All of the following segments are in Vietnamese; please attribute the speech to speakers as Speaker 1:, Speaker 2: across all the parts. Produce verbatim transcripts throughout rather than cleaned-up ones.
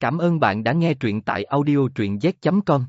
Speaker 1: Cảm ơn bạn đã nghe truyện tại audio truyện z chấm com.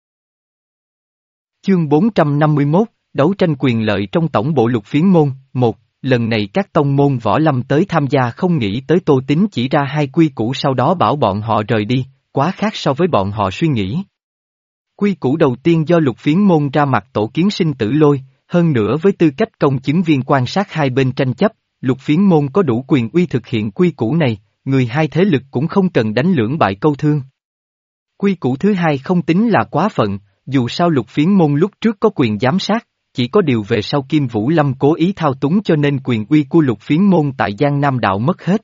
Speaker 1: Chương bốn trăm năm mươi mốt, Đấu tranh quyền lợi trong tổng bộ Lục Phiến môn. Một, lần này các tông môn võ lâm tới tham gia không nghĩ tới Tô Tín chỉ ra hai quy củ sau đó bảo bọn họ rời đi, quá khác so với bọn họ suy nghĩ. Quy củ đầu tiên do Lục Phiến môn ra mặt tổ kiến sinh tử lôi, hơn nữa với tư cách công chứng viên quan sát hai bên tranh chấp, Lục Phiến môn có đủ quyền uy thực hiện quy củ này, người hai thế lực cũng không cần đánh lưỡng bại câu thương. Quy củ thứ hai không tính là quá phận, dù sao Lục Phiến môn lúc trước có quyền giám sát, chỉ có điều về sau Kim Vũ Lâm cố ý thao túng cho nên quyền uy của Lục Phiến môn tại Giang Nam đạo mất hết.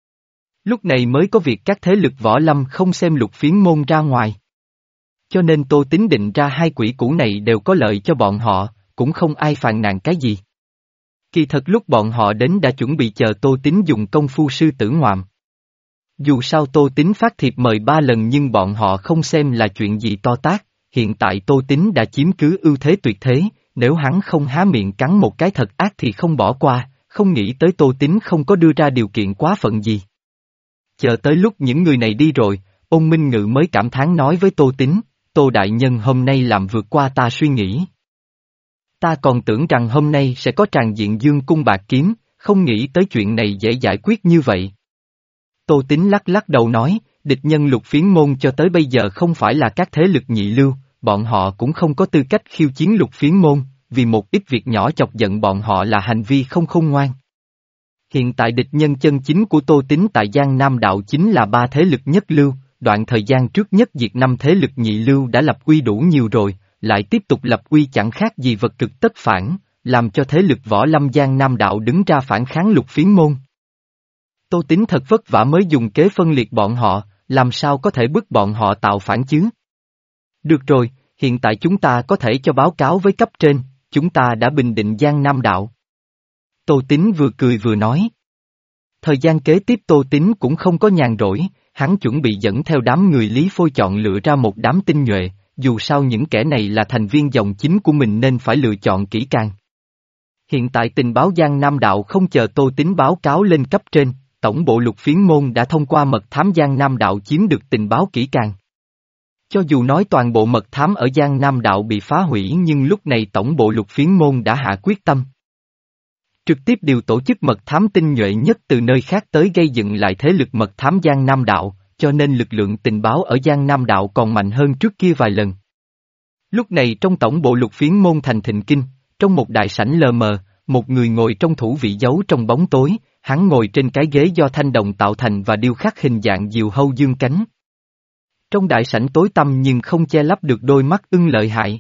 Speaker 1: Lúc này mới có việc các thế lực võ lâm không xem Lục Phiến môn ra ngoài. Cho nên Tô Tín định ra hai quỹ cũ này đều có lợi cho bọn họ, cũng không ai phàn nàn cái gì. Kỳ thật lúc bọn họ đến đã chuẩn bị chờ Tô Tín dùng công phu sư tử ngoạm. Dù sao Tô Tín phát thiệp mời ba lần nhưng bọn họ không xem là chuyện gì to tát, hiện tại Tô Tín đã chiếm cứ ưu thế tuyệt thế, nếu hắn không há miệng cắn một cái thật ác thì không bỏ qua, không nghĩ tới Tô Tín không có đưa ra điều kiện quá phận gì. Chờ tới lúc những người này đi rồi, Ôn Minh Ngự mới cảm thán nói với Tô Tín, Tô Đại Nhân hôm nay làm vượt qua ta suy nghĩ. Ta còn tưởng rằng hôm nay sẽ có tràng diện dương cung bạc kiếm, không nghĩ tới chuyện này dễ giải quyết như vậy. Tô Tín lắc lắc đầu nói, địch nhân Lục Phiến môn cho tới bây giờ không phải là các thế lực nhị lưu, bọn họ cũng không có tư cách khiêu chiến Lục Phiến môn, vì một ít việc nhỏ chọc giận bọn họ là hành vi không khôn ngoan. Hiện tại địch nhân chân chính của Tô Tín tại Giang Nam đạo chính là ba thế lực nhất lưu, đoạn thời gian trước nhất diệt năm thế lực nhị lưu đã lập uy đủ nhiều rồi, lại tiếp tục lập uy chẳng khác gì vật cực tất phản, làm cho thế lực võ lâm Giang Nam đạo đứng ra phản kháng Lục Phiến môn. Tô Tín thật vất vả mới dùng kế phân liệt bọn họ, làm sao có thể bức bọn họ tạo phản chứ? Được rồi, hiện tại chúng ta có thể cho báo cáo với cấp trên, chúng ta đã bình định Giang Nam đạo. Tô Tín vừa cười vừa nói. Thời gian kế tiếp Tô Tín cũng không có nhàn rỗi, hắn chuẩn bị dẫn theo đám người Lý Phôi chọn lựa ra một đám tinh nhuệ, dù sao những kẻ này là thành viên dòng chính của mình nên phải lựa chọn kỹ càng. Hiện tại tình báo Giang Nam đạo không chờ Tô Tín báo cáo lên cấp trên. Tổng bộ Lục Phiến môn đã thông qua mật thám Giang Nam đạo chiếm được tình báo kỹ càng. Cho dù nói toàn bộ mật thám ở Giang Nam đạo bị phá hủy nhưng lúc này tổng bộ Lục Phiến môn đã hạ quyết tâm. Trực tiếp điều tổ chức mật thám tinh nhuệ nhất từ nơi khác tới gây dựng lại thế lực mật thám Giang Nam đạo, cho nên lực lượng tình báo ở Giang Nam đạo còn mạnh hơn trước kia vài lần. Lúc này trong tổng bộ Lục Phiến môn thành Thịnh Kinh, trong một đại sảnh lờ mờ, một người ngồi trong thủ vị giấu trong bóng tối. Hắn ngồi trên cái ghế do thanh đồng tạo thành và điêu khắc hình dạng diều hâu dương cánh. Trong đại sảnh tối tăm nhưng không che lấp được đôi mắt ưng lợi hại.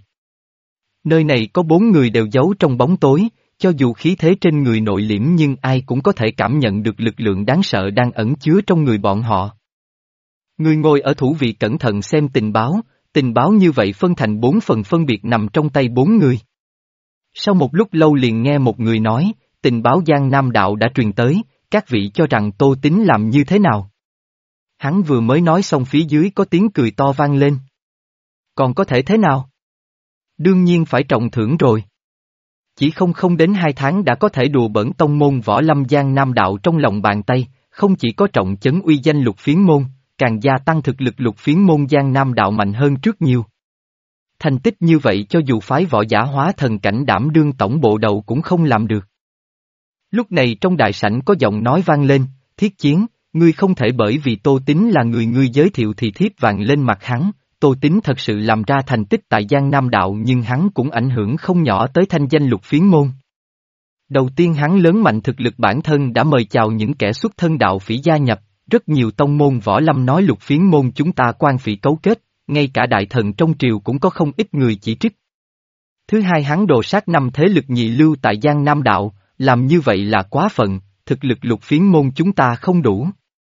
Speaker 1: Nơi này có bốn người đều giấu trong bóng tối, cho dù khí thế trên người nội liễm nhưng ai cũng có thể cảm nhận được lực lượng đáng sợ đang ẩn chứa trong người bọn họ. Người ngồi ở thủ vị cẩn thận xem tình báo, tình báo như vậy phân thành bốn phần phân biệt nằm trong tay bốn người. Sau một lúc lâu liền nghe một người nói, tình báo Giang Nam đạo đã truyền tới, các vị cho rằng Tô Tín làm như thế nào? Hắn vừa mới nói xong phía dưới có tiếng cười to vang lên. Còn có thể thế nào? Đương nhiên phải trọng thưởng rồi. Chỉ không không đến hai tháng đã có thể đùa bỡn tông môn võ lâm Giang Nam đạo trong lòng bàn tay, không chỉ có trọng chấn uy danh Lục Phiến môn, càng gia tăng thực lực Lục Phiến môn Giang Nam đạo mạnh hơn trước nhiều. Thành tích như vậy cho dù phái võ giả hóa thần cảnh đảm đương tổng bộ đầu cũng không làm được. Lúc này trong đại sảnh có giọng nói vang lên, Thiết Chiến, ngươi không thể bởi vì Tô Tín là người ngươi giới thiệu thì thiếp vàng lên mặt hắn, Tô Tín thật sự làm ra thành tích tại Giang Nam đạo nhưng hắn cũng ảnh hưởng không nhỏ tới thanh danh Lục Phiến môn. Đầu tiên hắn lớn mạnh thực lực bản thân đã mời chào những kẻ xuất thân đạo phỉ gia nhập, rất nhiều tông môn võ lâm nói Lục Phiến môn chúng ta quan phỉ cấu kết, ngay cả đại thần trong triều cũng có không ít người chỉ trích. Thứ hai hắn đồ sát năm thế lực nhị lưu tại Giang Nam đạo. Làm như vậy là quá phận, thực lực Lục Phiến môn chúng ta không đủ.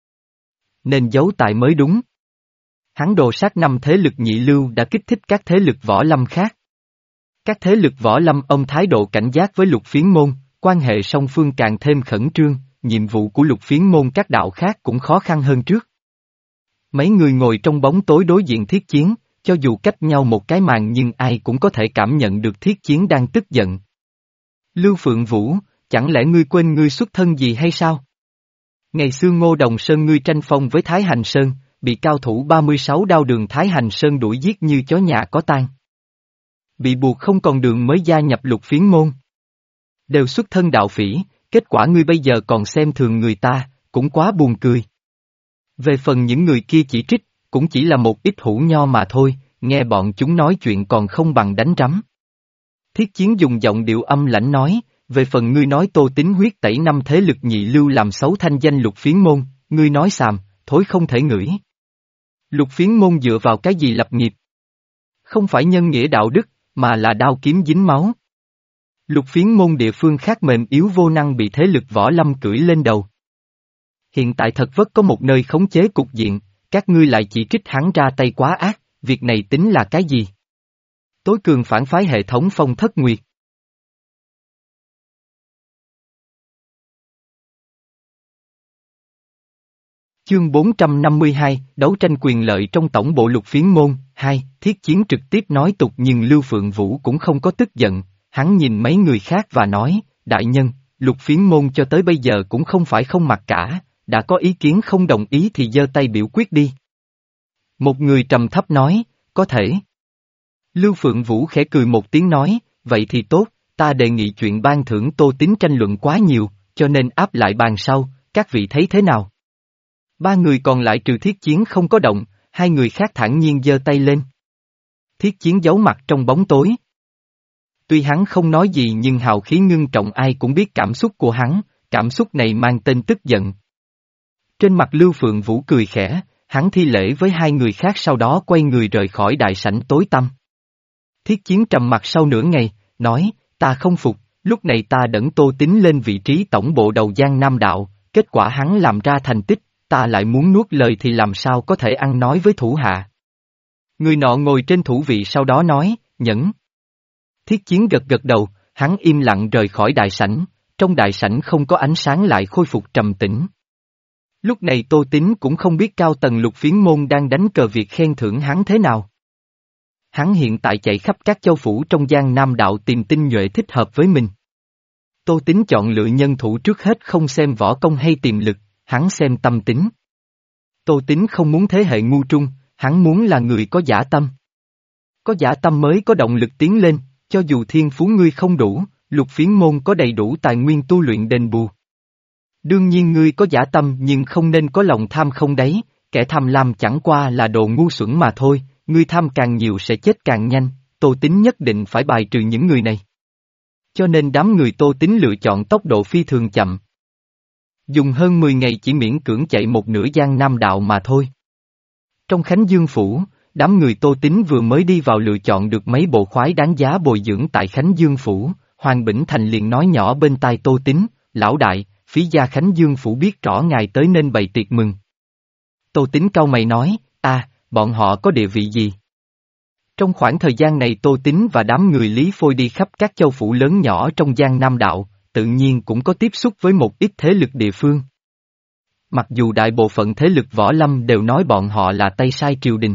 Speaker 1: Nên giấu tài mới đúng. Hắn đồ sát năm thế lực nhị lưu đã kích thích các thế lực võ lâm khác. Các thế lực võ lâm ông thái độ cảnh giác với Lục Phiến môn, quan hệ song phương càng thêm khẩn trương, nhiệm vụ của Lục Phiến môn các đạo khác cũng khó khăn hơn trước. Mấy người ngồi trong bóng tối đối diện Thiết Chiến, cho dù cách nhau một cái màn nhưng ai cũng có thể cảm nhận được Thiết Chiến đang tức giận. Lưu Phượng Vũ, chẳng lẽ ngươi quên ngươi xuất thân gì hay sao? Ngày xưa Ngô Đồng Sơn ngươi tranh phong với Thái Hành Sơn, bị cao thủ ba mươi sáu đao đường Thái Hành Sơn đuổi giết như chó nhà có tang. Bị buộc không còn đường mới gia nhập Lục Phiến môn. Đều xuất thân đạo phỉ, kết quả ngươi bây giờ còn xem thường người ta, cũng quá buồn cười. Về phần những người kia chỉ trích, cũng chỉ là một ít hũ nho mà thôi, nghe bọn chúng nói chuyện còn không bằng đánh rắm. Thiết Chiến dùng giọng điệu âm lãnh nói, về phần ngươi nói Tô Tín huyết tẩy năm thế lực nhị lưu làm xấu thanh danh Lục Phiến môn, ngươi nói xàm, thối không thể ngửi. Lục Phiến môn dựa vào cái gì lập nghiệp? Không phải nhân nghĩa đạo đức, mà là đao kiếm dính máu. Lục Phiến môn địa phương khác mềm yếu vô năng bị thế lực võ lâm cưỡi lên đầu. Hiện tại thật vất có một nơi khống chế cục diện, các ngươi lại chỉ trích hắn ra tay quá ác, việc này tính là cái gì? Tối cường phản phái hệ thống Phong Thất Nguyệt. Chương bốn trăm năm mươi hai, đấu tranh quyền lợi trong tổng bộ Lục Phiến môn, hai, Thiết Chiến trực tiếp nói tục nhưng Lưu Phượng Vũ cũng không có tức giận, hắn nhìn mấy người khác và nói, đại nhân, Lục Phiến môn cho tới bây giờ cũng không phải không mặc cả, đã có ý kiến không đồng ý thì giơ tay biểu quyết đi. Một người trầm thấp nói, có thể. Lưu Phượng Vũ khẽ cười một tiếng nói, vậy thì tốt, ta đề nghị chuyện ban thưởng Tô Tín tranh luận quá nhiều, cho nên áp lại bàn sau, các vị thấy thế nào? Ba người còn lại trừ Thiết Chiến không có động, hai người khác thản nhiên giơ tay lên. Thiết Chiến giấu mặt trong bóng tối. Tuy hắn không nói gì nhưng hào khí ngưng trọng ai cũng biết cảm xúc của hắn, cảm xúc này mang tên tức giận. Trên mặt Lưu Phượng Vũ cười khẽ, hắn thi lễ với hai người khác sau đó quay người rời khỏi đại sảnh tối tăm. Thiết Chiến trầm mặt sau nửa ngày, nói, ta không phục, lúc này ta đẩy Tô Tín lên vị trí tổng bộ đầu Giang Nam Đạo, kết quả hắn làm ra thành tích, ta lại muốn nuốt lời thì làm sao có thể ăn nói với thủ hạ. Người nọ ngồi trên thủ vị sau đó nói, nhẫn. Thiết Chiến gật gật đầu, hắn im lặng rời khỏi đại sảnh, trong đại sảnh không có ánh sáng lại khôi phục trầm tĩnh. Lúc này Tô Tín cũng không biết cao tầng Lục Phiến môn đang đánh cờ việc khen thưởng hắn thế nào. Hắn hiện tại chạy khắp các châu phủ trong Giang Nam Đạo tìm tinh nhuệ thích hợp với mình. Tô Tín chọn lựa nhân thủ trước hết không xem võ công hay tiềm lực, hắn xem tâm tính. Tô Tín không muốn thế hệ ngu trung, hắn muốn là người có dã tâm. Có dã tâm mới có động lực tiến lên, cho dù thiên phú ngươi không đủ, Lục Phiến môn có đầy đủ tài nguyên tu luyện đền bù. Đương nhiên ngươi có dã tâm nhưng không nên có lòng tham không đáy, kẻ tham lam chẳng qua là đồ ngu xuẩn mà thôi, ngươi tham càng nhiều sẽ chết càng nhanh, Tô Tín nhất định phải bài trừ những người này. Cho nên đám người Tô Tín lựa chọn tốc độ phi thường chậm. Dùng hơn mười ngày chỉ miễn cưỡng chạy một nửa Giang Nam Đạo mà thôi. Trong Khánh Dương Phủ, đám người Tô Tín vừa mới đi vào lựa chọn được mấy bộ khoái đáng giá bồi dưỡng tại Khánh Dương Phủ, Hoàng Bỉnh Thành liền nói nhỏ bên tai Tô Tín, lão đại, phí gia Khánh Dương Phủ biết rõ ngài tới nên bày tiệc mừng. Tô Tín cau mày nói, a, bọn họ có địa vị gì? Trong khoảng thời gian này Tô Tín và đám người Lý Phôi đi khắp các châu phủ lớn nhỏ trong Giang Nam Đạo, tự nhiên cũng có tiếp xúc với một ít thế lực địa phương. Mặc dù đại bộ phận thế lực võ lâm đều nói bọn họ là tay sai triều đình.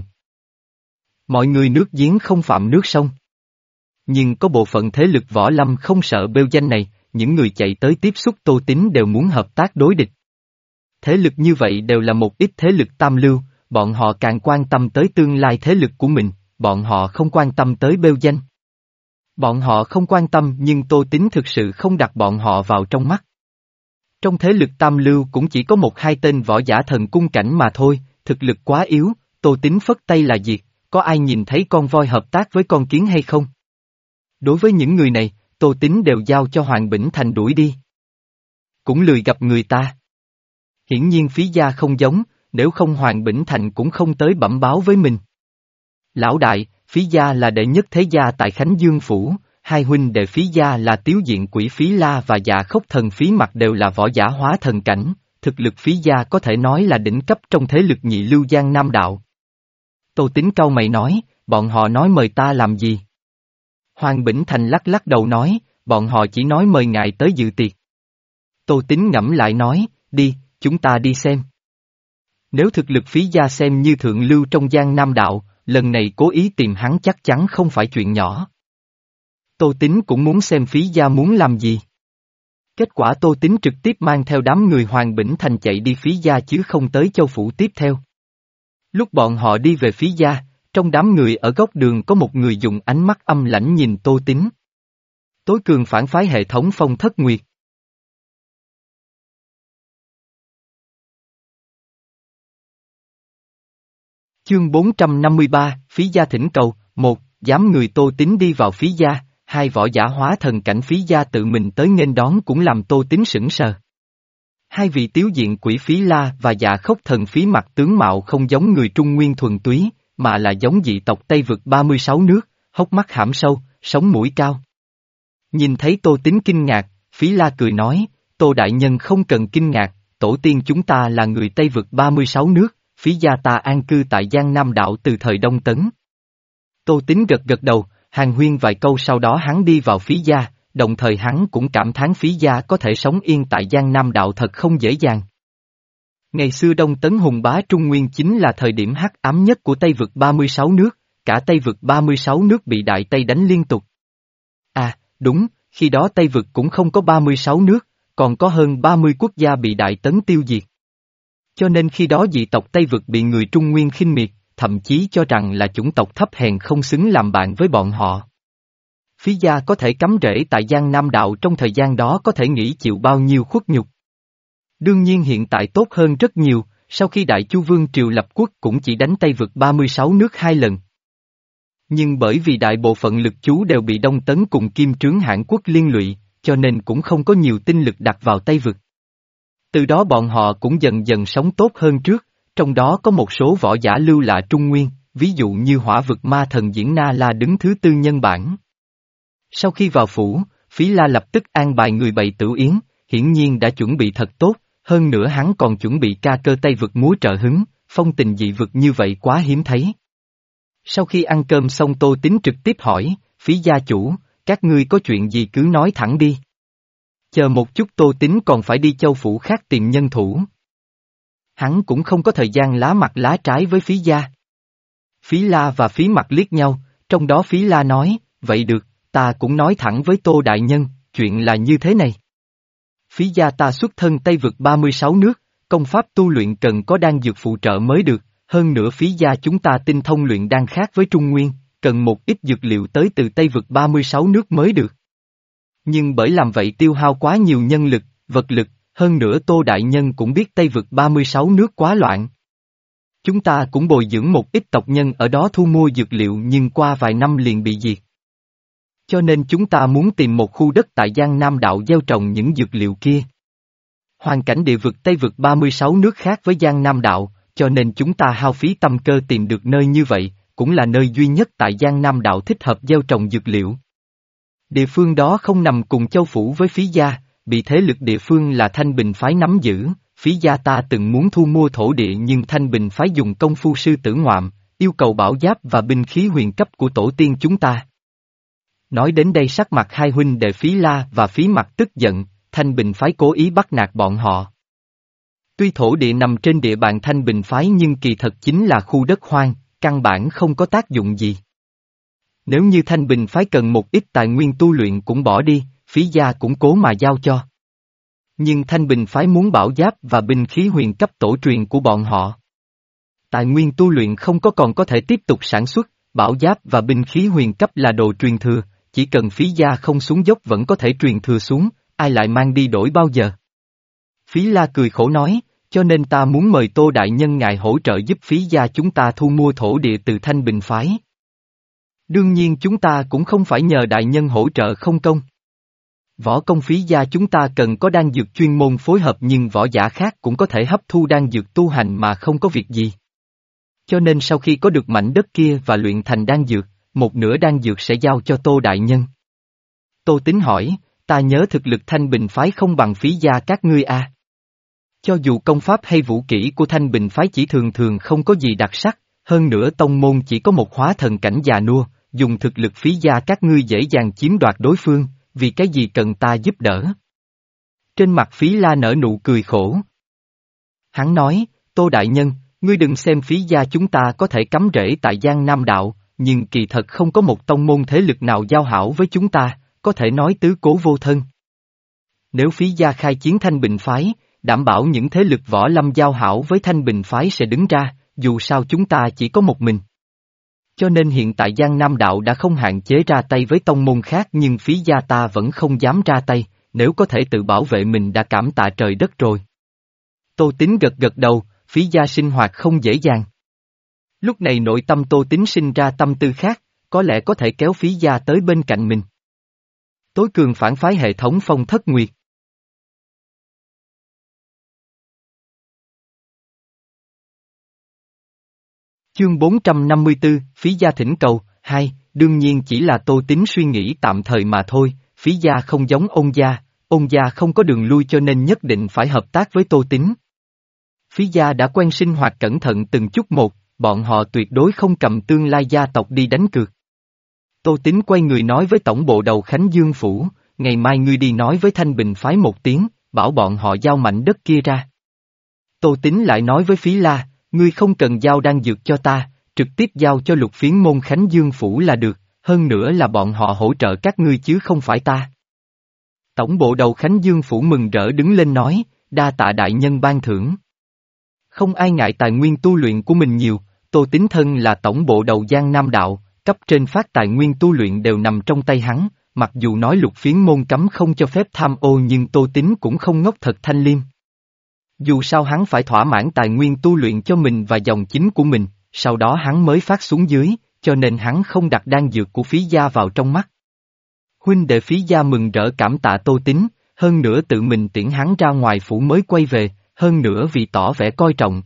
Speaker 1: Mọi người nước giếng không phạm nước sông. Nhưng có bộ phận thế lực võ lâm không sợ bêu danh này, những người chạy tới tiếp xúc Tô Tín đều muốn hợp tác đối địch. Thế lực như vậy đều là một ít thế lực tam lưu, bọn họ càng quan tâm tới tương lai thế lực của mình, bọn họ không quan tâm tới bêu danh. Bọn họ không quan tâm nhưng Tô Tín thực sự không đặt bọn họ vào trong mắt. Trong thế lực tam lưu cũng chỉ có một hai tên võ giả thần cung cảnh mà thôi, thực lực quá yếu, Tô Tín phất tay là diệt, có ai nhìn thấy con voi hợp tác với con kiến hay không? Đối với những người này, Tô Tín đều giao cho Hoàng Bỉnh Thành đuổi đi. Cũng lười gặp người ta. Hiển nhiên phí gia không giống, nếu không Hoàng Bỉnh Thành cũng không tới bẩm báo với mình. Lão đại, phí gia là đệ nhất thế gia tại Khánh Dương Phủ, hai huynh đệ phí gia là Tiếu Diện Quỷ Phí La và Dạ Khốc Thần Phí Mặc đều là võ giả hóa thần cảnh, thực lực phí gia có thể nói là đỉnh cấp trong thế lực nhị lưu Giang Nam Đạo. Tô Tín cau mày nói, bọn họ nói mời ta làm gì? Hoàng Bỉnh Thành lắc lắc đầu nói, bọn họ chỉ nói mời ngài tới dự tiệc. Tô Tín ngẫm lại nói, đi, chúng ta đi xem. Nếu thực lực phí gia xem như thượng lưu trong Giang Nam Đạo, lần này cố ý tìm hắn chắc chắn không phải chuyện nhỏ. Tô Tín cũng muốn xem phí gia muốn làm gì. Kết quả Tô Tín trực tiếp mang theo đám người Hoàng Bỉnh Thành chạy đi phí gia chứ không tới châu phủ tiếp theo. Lúc bọn họ đi về phía gia, trong đám người ở góc đường có một người dùng ánh mắt âm lãnh nhìn Tô Tín. Tối cường phản phái hệ thống Phong Thất Nguyệt. Chương bốn trăm năm mươi ba, Phí Gia thỉnh cầu, một, dám người Tô Tín đi vào Phí Gia, hai võ giả hóa thần cảnh Phí Gia tự mình tới nghênh đón cũng làm Tô Tín sững sờ. Hai vị tiếu diện quỷ Phí La và dạ khốc thần Phí Mặc tướng mạo không giống người Trung Nguyên thuần túy, mà là giống dị tộc Tây vực ba mươi sáu nước, hốc mắt hãm sâu, sống mũi cao. Nhìn thấy Tô Tín kinh ngạc, Phí La cười nói, Tô đại nhân không cần kinh ngạc, tổ tiên chúng ta là người Tây vực ba mươi sáu nước, Phí Gia ta an cư tại Giang Nam Đạo từ thời Đông Tấn. Tô Tín gật gật đầu, hàn huyên vài câu sau đó hắn đi vào Phí Gia, đồng thời hắn cũng cảm thán Phí Gia có thể sống yên tại Giang Nam Đạo thật không dễ dàng. Ngày xưa Đông Tấn hùng bá Trung Nguyên chính là thời điểm hắc ám nhất của Tây vực ba mươi sáu nước, cả Tây vực ba mươi sáu nước bị Đại Tây đánh liên tục. À, đúng, khi đó Tây vực cũng không có ba mươi sáu nước, còn có hơn ba mươi quốc gia bị Đại Tấn tiêu diệt. Cho nên khi đó dị tộc Tây vực bị người Trung Nguyên khinh miệt, thậm chí cho rằng là chủng tộc thấp hèn không xứng làm bạn với bọn họ. Phí Gia có thể cắm rễ tại Giang Nam Đạo trong thời gian đó có thể nghĩ chịu bao nhiêu khuất nhục. Đương nhiên hiện tại tốt hơn rất nhiều, sau khi Đại Chu Vương Triều lập quốc cũng chỉ đánh Tây vực ba mươi sáu nước hai lần. Nhưng bởi vì đại bộ phận lực chú đều bị Đông Tấn cùng Kim Trướng Hãn Quốc liên lụy, cho nên cũng không có nhiều tinh lực đặt vào Tây vực. Từ đó bọn họ cũng dần dần sống tốt hơn trước, trong đó có một số võ giả lưu lạ Trung Nguyên, ví dụ như hỏa vực ma thần Diễn Na La đứng thứ tư nhân bản. Sau khi vào phủ, Phí La lập tức an bài người bày tửu yến, hiển nhiên đã chuẩn bị thật tốt, hơn nữa hắn còn chuẩn bị ca cơ Tây vực múa trợ hứng, phong tình dị vực như vậy quá hiếm thấy. Sau khi ăn cơm xong Tô Tín trực tiếp hỏi, Phí gia chủ, các ngươi có chuyện gì cứ nói thẳng đi. Chờ một chút Tô Tín còn phải đi châu phủ khác tìm nhân thủ. Hắn cũng không có thời gian lá mặt lá trái với Phí gia. Phí La và Phí Mặc liếc nhau, trong đó Phí La nói, vậy được, ta cũng nói thẳng với Tô đại nhân, chuyện là như thế này. Phí gia ta xuất thân Tây vực ba mươi sáu nước, công pháp tu luyện cần có đan dược phụ trợ mới được, hơn nữa Phí gia chúng ta tinh thông luyện đan khác với Trung Nguyên, cần một ít dược liệu tới từ Tây vực ba mươi sáu nước mới được. Nhưng bởi làm vậy tiêu hao quá nhiều nhân lực, vật lực, hơn nữa Tô đại nhân cũng biết Tây vực ba mươi sáu nước quá loạn. Chúng ta cũng bồi dưỡng một ít tộc nhân ở đó thu mua dược liệu nhưng qua vài năm liền bị diệt. Cho nên chúng ta muốn tìm một khu đất tại Giang Nam Đạo gieo trồng những dược liệu kia. Hoàn cảnh địa vực Tây vực ba mươi sáu nước khác với Giang Nam Đạo, cho nên chúng ta hao phí tâm cơ tìm được nơi như vậy, cũng là nơi duy nhất tại Giang Nam Đạo thích hợp gieo trồng dược liệu. Địa phương đó không nằm cùng châu phủ với Phí gia, bị thế lực địa phương là Thanh Bình phái nắm giữ, Phí gia ta từng muốn thu mua thổ địa nhưng Thanh Bình phái dùng công phu sư tử ngoạm, yêu cầu bảo giáp và binh khí huyền cấp của tổ tiên chúng ta. Nói đến đây sắc mặt hai huynh đệ Phí La và Phí Mặc tức giận, Thanh Bình phái cố ý bắt nạt bọn họ. Tuy thổ địa nằm trên địa bàn Thanh Bình phái nhưng kỳ thật chính là khu đất hoang, căn bản không có tác dụng gì. Nếu như Thanh Bình phái cần một ít tài nguyên tu luyện cũng bỏ đi, Phí gia cũng cố mà giao cho. Nhưng Thanh Bình phái muốn bảo giáp và binh khí huyền cấp tổ truyền của bọn họ. Tài nguyên tu luyện không có còn có thể tiếp tục sản xuất, bảo giáp và binh khí huyền cấp là đồ truyền thừa, chỉ cần Phí gia không xuống dốc vẫn có thể truyền thừa xuống, ai lại mang đi đổi bao giờ. Phí La cười khổ nói, cho nên ta muốn mời Tô đại nhân ngài hỗ trợ giúp Phí gia chúng ta thu mua thổ địa từ Thanh Bình phái. Đương nhiên chúng ta cũng không phải nhờ đại nhân hỗ trợ không công. Võ công Phí gia chúng ta cần có đan dược chuyên môn phối hợp nhưng võ giả khác cũng có thể hấp thu đan dược tu hành mà không có việc gì. Cho nên sau khi có được mảnh đất kia và luyện thành đan dược, một nửa đan dược sẽ giao cho Tô đại nhân. Tô Tín hỏi, ta nhớ thực lực Thanh Bình phái không bằng Phí gia các ngươi à. Cho dù công pháp hay vũ kỹ của Thanh Bình phái chỉ thường thường không có gì đặc sắc, hơn nữa tông môn chỉ có một hóa thần cảnh già nua, dùng thực lực Phí gia các ngươi dễ dàng chiếm đoạt đối phương, vì cái gì cần ta giúp đỡ. Trên mặt Phí La nở nụ cười khổ. Hắn nói, Tô đại nhân, ngươi đừng xem Phí gia chúng ta có thể cắm rễ tại Giang Nam Đạo, nhưng kỳ thật không có một tông môn thế lực nào giao hảo với chúng ta, có thể nói tứ cố vô thân. Nếu Phí gia khai chiến Thanh Bình phái, đảm bảo những thế lực võ lâm giao hảo với Thanh Bình phái sẽ đứng ra, dù sao chúng ta chỉ có một mình. Cho nên hiện tại Giang Nam Đạo đã không hạn chế ra tay với tông môn khác nhưng phí gia ta vẫn không dám ra tay, nếu có thể tự bảo vệ mình đã cảm tạ trời đất rồi. Tô Tín gật gật đầu, phí gia sinh hoạt không dễ dàng. Lúc này nội tâm Tô Tín sinh ra tâm tư khác, có lẽ có thể kéo phí gia tới bên cạnh mình. Tối cường phản phái hệ thống Phong Thất Nguyệt. Chương bốn trăm năm mươi tư, phí gia thỉnh cầu, hai, đương nhiên chỉ là Tô Tín suy nghĩ tạm thời mà thôi, phí gia không giống Ôn gia, Ôn gia không có đường lui cho nên nhất định phải hợp tác với Tô Tín. Phí gia đã quen sinh hoạt cẩn thận từng chút một, bọn họ tuyệt đối không cầm tương lai gia tộc đi đánh cược. Tô Tín quay người nói với tổng bộ đầu Khánh Dương Phủ, ngày mai ngươi đi nói với Thanh Bình phái một tiếng, bảo bọn họ giao mảnh đất kia ra. Tô Tín lại nói với Phí La, ngươi không cần giao đan dược cho ta, trực tiếp giao cho Lục Phiến môn Khánh Dương Phủ là được, hơn nữa là bọn họ hỗ trợ các ngươi chứ không phải ta. Tổng bộ đầu Khánh Dương Phủ mừng rỡ đứng lên nói, đa tạ đại nhân ban thưởng. Không ai ngại tài nguyên tu luyện của mình nhiều, Tô Tín thân là tổng bộ đầu Giang Nam Đạo, cấp trên phát tài nguyên tu luyện đều nằm trong tay hắn, mặc dù nói Lục Phiến môn cấm không cho phép tham ô nhưng Tô Tín cũng không ngốc thật thanh liêm. Dù sao hắn phải thỏa mãn tài nguyên tu luyện cho mình và dòng chính của mình, sau đó hắn mới phát xuống dưới, cho nên hắn không đặt đan dược của phí gia vào trong mắt. Huynh đệ phí gia mừng rỡ cảm tạ Tô Tín, hơn nữa tự mình tiễn hắn ra ngoài phủ mới quay về, hơn nữa vì tỏ vẻ coi trọng.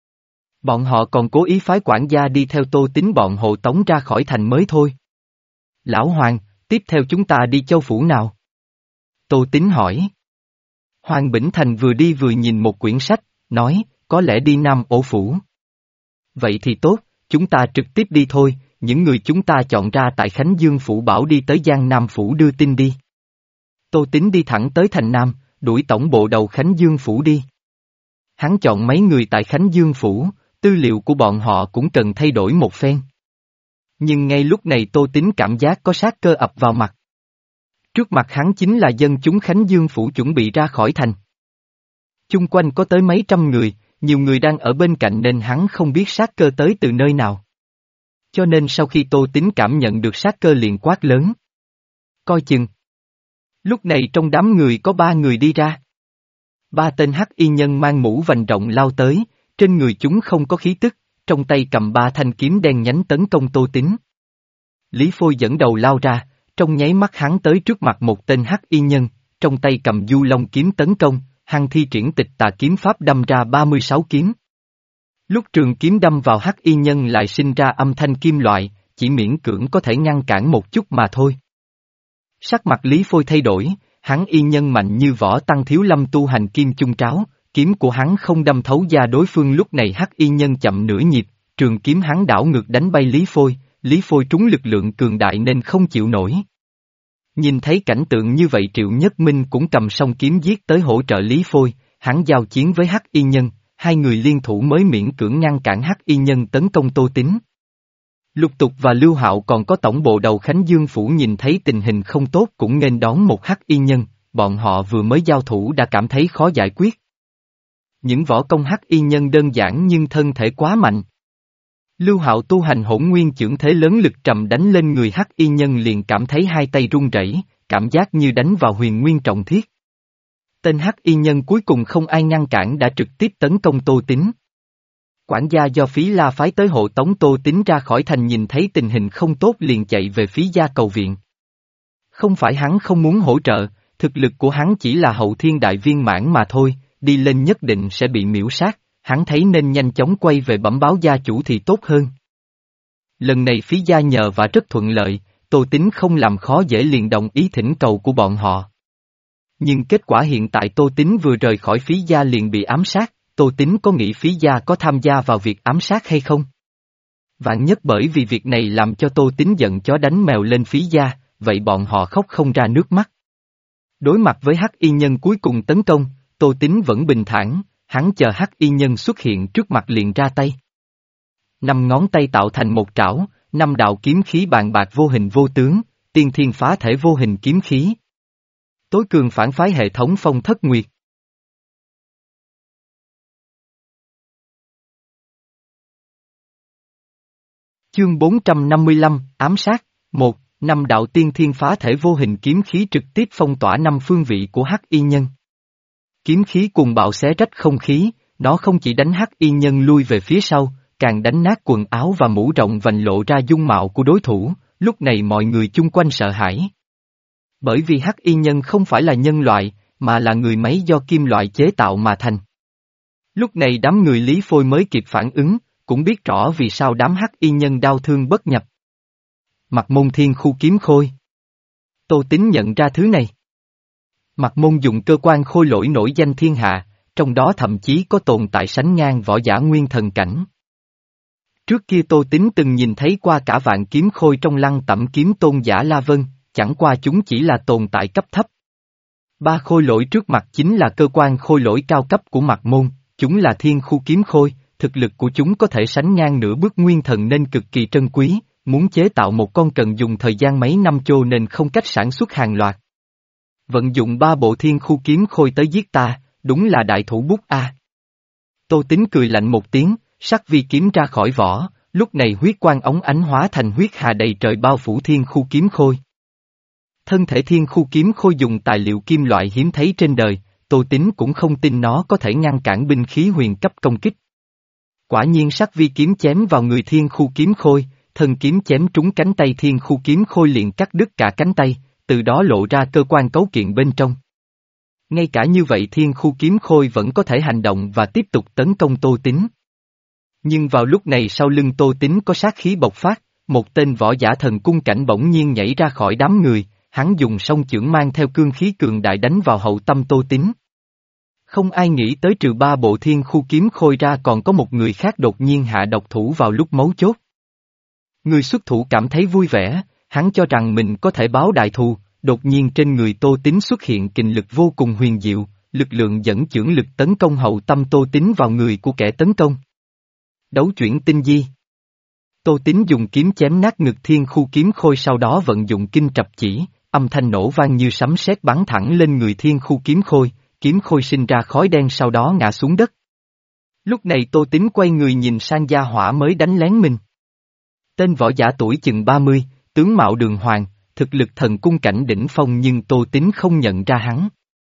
Speaker 1: Bọn họ còn cố ý phái quản gia đi theo Tô Tín bọn hộ tống ra khỏi thành mới thôi. Lão Hoàng, tiếp theo chúng ta đi châu phủ nào? Tô Tín hỏi. Hoàng Bỉnh Thành vừa đi vừa nhìn một quyển sách, nói, có lẽ đi Nam Ổ Phủ. Vậy thì tốt, chúng ta trực tiếp đi thôi, những người chúng ta chọn ra tại Khánh Dương Phủ bảo đi tới Giang Nam Phủ đưa tin đi. Tô Tín đi thẳng tới thành Nam, đuổi tổng bộ đầu Khánh Dương Phủ đi. Hắn chọn mấy người tại Khánh Dương Phủ, tư liệu của bọn họ cũng cần thay đổi một phen. Nhưng ngay lúc này Tô Tín cảm giác có sát cơ ập vào mặt. Trước mặt hắn chính là dân chúng Khánh Dương Phủ chuẩn bị ra khỏi thành. Chung quanh có tới mấy trăm người, nhiều người đang ở bên cạnh nên hắn không biết sát cơ tới từ nơi nào. Cho nên sau khi Tô Tín cảm nhận được sát cơ liền quát lớn. Coi chừng. Lúc này trong đám người có ba người đi ra. Ba tên hắc y nhân mang mũ vành rộng lao tới, trên người chúng không có khí tức, trong tay cầm ba thanh kiếm đen nhánh tấn công Tô Tín. Lý Phôi dẫn đầu lao ra, trong nháy mắt hắn tới trước mặt một tên hắc y nhân, trong tay cầm du long kiếm tấn công, hắn thi triển tịch tà kiếm pháp đâm ra ba mươi sáu kiếm. Lúc trường kiếm đâm vào hắc y nhân lại sinh ra âm thanh kim loại, chỉ miễn cưỡng có thể ngăn cản một chút mà thôi. Sắc mặt Lý Phôi thay đổi, hắn y nhân mạnh như võ tăng thiếu lâm tu hành kim chung tráo, kiếm của hắn không đâm thấu da đối phương lúc này hắc y nhân chậm nửa nhịp, trường kiếm hắn đảo ngược đánh bay Lý Phôi, Lý Phôi trúng lực lượng cường đại nên không chịu nổi. Nhìn thấy cảnh tượng như vậy Triệu Nhất Minh cũng cầm song kiếm giết tới hỗ trợ Lý Phôi, hắn giao chiến với hắc y nhân, hai người liên thủ mới miễn cưỡng ngăn cản hắc y nhân tấn công Tô Tín. Lục Tục và Lưu Hạo còn có tổng bộ đầu Khánh Dương Phủ nhìn thấy tình hình không tốt cũng nghênh đón một hắc y nhân, bọn họ vừa mới giao thủ đã cảm thấy khó giải quyết. Những võ công hắc y nhân đơn giản nhưng thân thể quá mạnh. Lưu Hạo tu hành hỗn nguyên chưởng thế lớn lực trầm đánh lên người hắc y nhân liền cảm thấy hai tay run rẩy, cảm giác như đánh vào huyền nguyên trọng thiết. Tên hắc y nhân cuối cùng không ai ngăn cản đã trực tiếp tấn công Tô Tín. Quản gia do Phí La phái tới hộ tống Tô Tín ra khỏi thành nhìn thấy tình hình không tốt liền chạy về Phí gia cầu viện. Không phải hắn không muốn hỗ trợ, thực lực của hắn chỉ là hậu thiên đại viên mãn mà thôi, đi lên nhất định sẽ bị miễu sát, hắn thấy nên nhanh chóng quay về bẩm báo gia chủ thì tốt hơn. Lần này Phí gia nhờ và rất thuận lợi, Tô Tín không làm khó dễ liền đồng ý thỉnh cầu của bọn họ. Nhưng kết quả hiện tại Tô Tín vừa rời khỏi Phí gia liền bị ám sát, Tô Tín có nghĩ Phí gia có tham gia vào việc ám sát hay không? Vạn nhất bởi vì việc này làm cho Tô Tín giận chó đánh mèo lên Phí gia, vậy bọn họ khóc không ra nước mắt. Đối mặt với hắc y nhân cuối cùng tấn công, Tô Tín vẫn bình thản, hắn chờ hắc y nhân xuất hiện trước mặt liền ra tay. Năm ngón tay tạo thành một trảo, năm đạo kiếm khí bàn bạc vô hình vô tướng, tiên thiên phá thể vô hình kiếm khí. Tối cường phản phái hệ thống Phong Thất Nguyệt. Chương bốn trăm năm mươi lăm, ám sát, một, năm đạo tiên thiên phá thể vô hình kiếm khí trực tiếp phong tỏa năm phương vị của Hắc Y Nhân. Kiếm khí cuồng bạo xé rách không khí, nó không chỉ đánh Hắc Y Nhân lui về phía sau, càng đánh nát quần áo và mũ rộng vành lộ ra dung mạo của đối thủ, lúc này mọi người chung quanh sợ hãi. Bởi vì Hắc Y Nhân không phải là nhân loại, mà là người máy do kim loại chế tạo mà thành. Lúc này đám người Lý Phôi mới kịp phản ứng, cũng biết rõ vì sao đám Hắc Y Nhân đau thương bất nhập. Mặt Môn thiên khu kiếm khôi. Tô Tín nhận ra thứ này. Mặt Môn dùng cơ quan khôi lỗi nổi danh thiên hạ, trong đó thậm chí có tồn tại sánh ngang võ giả nguyên thần cảnh. Trước kia Tô Tín từng nhìn thấy qua cả vạn kiếm khôi trong lăng tẩm kiếm tôn giả La Vân, chẳng qua chúng chỉ là tồn tại cấp thấp. Ba khôi lỗi trước mặt chính là cơ quan khôi lỗi cao cấp của Mặt Môn, chúng là thiên khu kiếm khôi, thực lực của chúng có thể sánh ngang nửa bước nguyên thần nên cực kỳ trân quý, muốn chế tạo một con cần dùng thời gian mấy năm cho nên không cách sản xuất hàng loạt. Vận dụng ba bộ thiên khu kiếm khôi tới giết ta, đúng là đại thủ bút a. Tô Tín cười lạnh một tiếng, sắc vi kiếm ra khỏi vỏ, lúc này huyết quang ống ánh hóa thành huyết hà đầy trời bao phủ thiên khu kiếm khôi. Thân thể thiên khu kiếm khôi dùng tài liệu kim loại hiếm thấy trên đời, Tô Tín cũng không tin nó có thể ngăn cản binh khí huyền cấp công kích. Quả nhiên sắc vi kiếm chém vào người thiên khu kiếm khôi, thân kiếm chém trúng cánh tay thiên khu kiếm khôi liền cắt đứt cả cánh tay, từ đó lộ ra cơ quan cấu kiện bên trong. Ngay cả như vậy thiên khu kiếm khôi vẫn có thể hành động và tiếp tục tấn công Tô Tín. Nhưng vào lúc này sau lưng Tô Tín có sát khí bộc phát, một tên võ giả thần cung cảnh bỗng nhiên nhảy ra khỏi đám người, hắn dùng song chưởng mang theo cương khí cường đại đánh vào hậu tâm Tô Tín. Không ai nghĩ tới trừ ba bộ thiên khu kiếm khôi ra còn có một người khác đột nhiên hạ độc thủ vào lúc mấu chốt. Người xuất thủ cảm thấy vui vẻ, hắn cho rằng mình có thể báo đại thù, đột nhiên trên người Tô Tín xuất hiện kình lực vô cùng huyền diệu, lực lượng dẫn chưởng lực tấn công hậu tâm Tô Tín vào người của kẻ tấn công. Đấu chuyển tinh di. Tô Tín dùng kiếm chém nát ngực thiên khu kiếm khôi sau đó vận dụng kinh trập chỉ, âm thanh nổ vang như sấm sét bắn thẳng lên người thiên khu kiếm khôi, kiếm khôi sinh ra khói đen sau đó ngã xuống đất. Lúc này Tô Tín quay người nhìn sang gia hỏa mới đánh lén mình. Tên võ giả tuổi chừng ba mươi, tướng mạo đường hoàng, thực lực thần cung cảnh đỉnh phong nhưng Tô Tín không nhận ra hắn.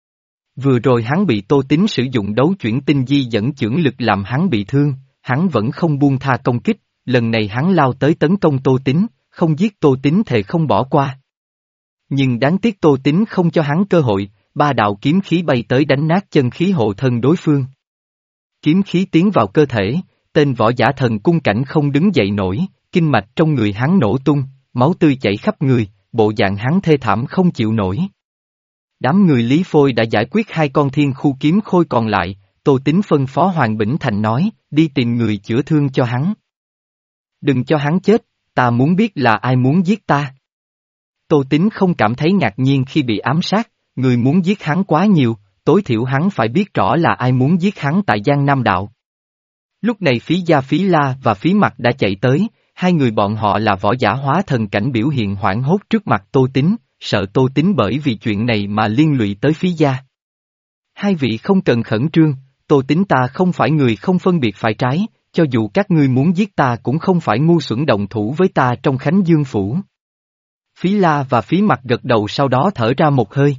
Speaker 1: Vừa rồi hắn bị Tô Tín sử dụng đấu chuyển tinh di dẫn chưởng lực làm hắn bị thương, hắn vẫn không buông tha công kích, lần này hắn lao tới tấn công Tô Tín, không giết Tô Tín thề không bỏ qua. Nhưng đáng tiếc Tô Tín không cho hắn cơ hội, ba đạo kiếm khí bay tới đánh nát chân khí hộ thân đối phương. Kiếm khí tiến vào cơ thể, tên võ giả thần cung cảnh không đứng dậy nổi, kinh mạch trong người hắn nổ tung, máu tươi chảy khắp người, bộ dạng hắn thê thảm không chịu nổi. Đám người Lý Phôi đã giải quyết hai con thiên khu kiếm khôi còn lại, Tô Tín phân phó Hoàng Bỉnh Thành nói, đi tìm người chữa thương cho hắn. Đừng cho hắn chết, ta muốn biết là ai muốn giết ta. Tô Tín không cảm thấy ngạc nhiên khi bị ám sát, người muốn giết hắn quá nhiều, tối thiểu hắn phải biết rõ là ai muốn giết hắn tại Giang Nam Đạo. Lúc này Phí Gia Phí La và Phí Mặc đã chạy tới, hai người bọn họ là võ giả hóa thần cảnh biểu hiện hoảng hốt trước mặt Tô Tín, sợ Tô Tín bởi vì chuyện này mà liên lụy tới Phí Gia. Hai vị không cần khẩn trương, Tô Tín ta không phải người không phân biệt phải trái, cho dù các ngươi muốn giết ta cũng không phải ngu xuẩn động thủ với ta trong Khánh Dương Phủ. Phí La và Phí Mặc gật đầu sau đó thở ra một hơi.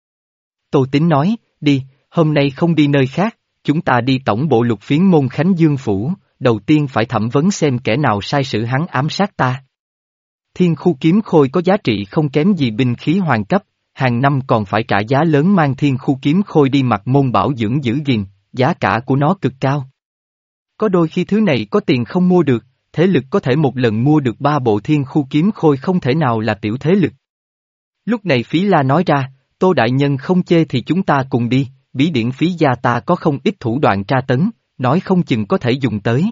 Speaker 1: Tô Tín nói, đi, hôm nay không đi nơi khác, chúng ta đi tổng bộ lục phiến môn Khánh Dương Phủ, đầu tiên phải thẩm vấn xem kẻ nào sai sử hắn ám sát ta. Thiên khu kiếm khôi có giá trị không kém gì binh khí hoàng cấp, hàng năm còn phải trả giá lớn mang thiên khu kiếm khôi đi Mặt Môn bảo dưỡng giữ gìn, giá cả của nó cực cao. Có đôi khi thứ này có tiền không mua được, thế lực có thể một lần mua được ba bộ thiên khu kiếm khôi không thể nào là tiểu thế lực. Lúc này Phí La nói ra, Tô Đại Nhân không chê thì chúng ta cùng đi, bí điển Phí gia ta có không ít thủ đoạn tra tấn, nói không chừng có thể dùng tới.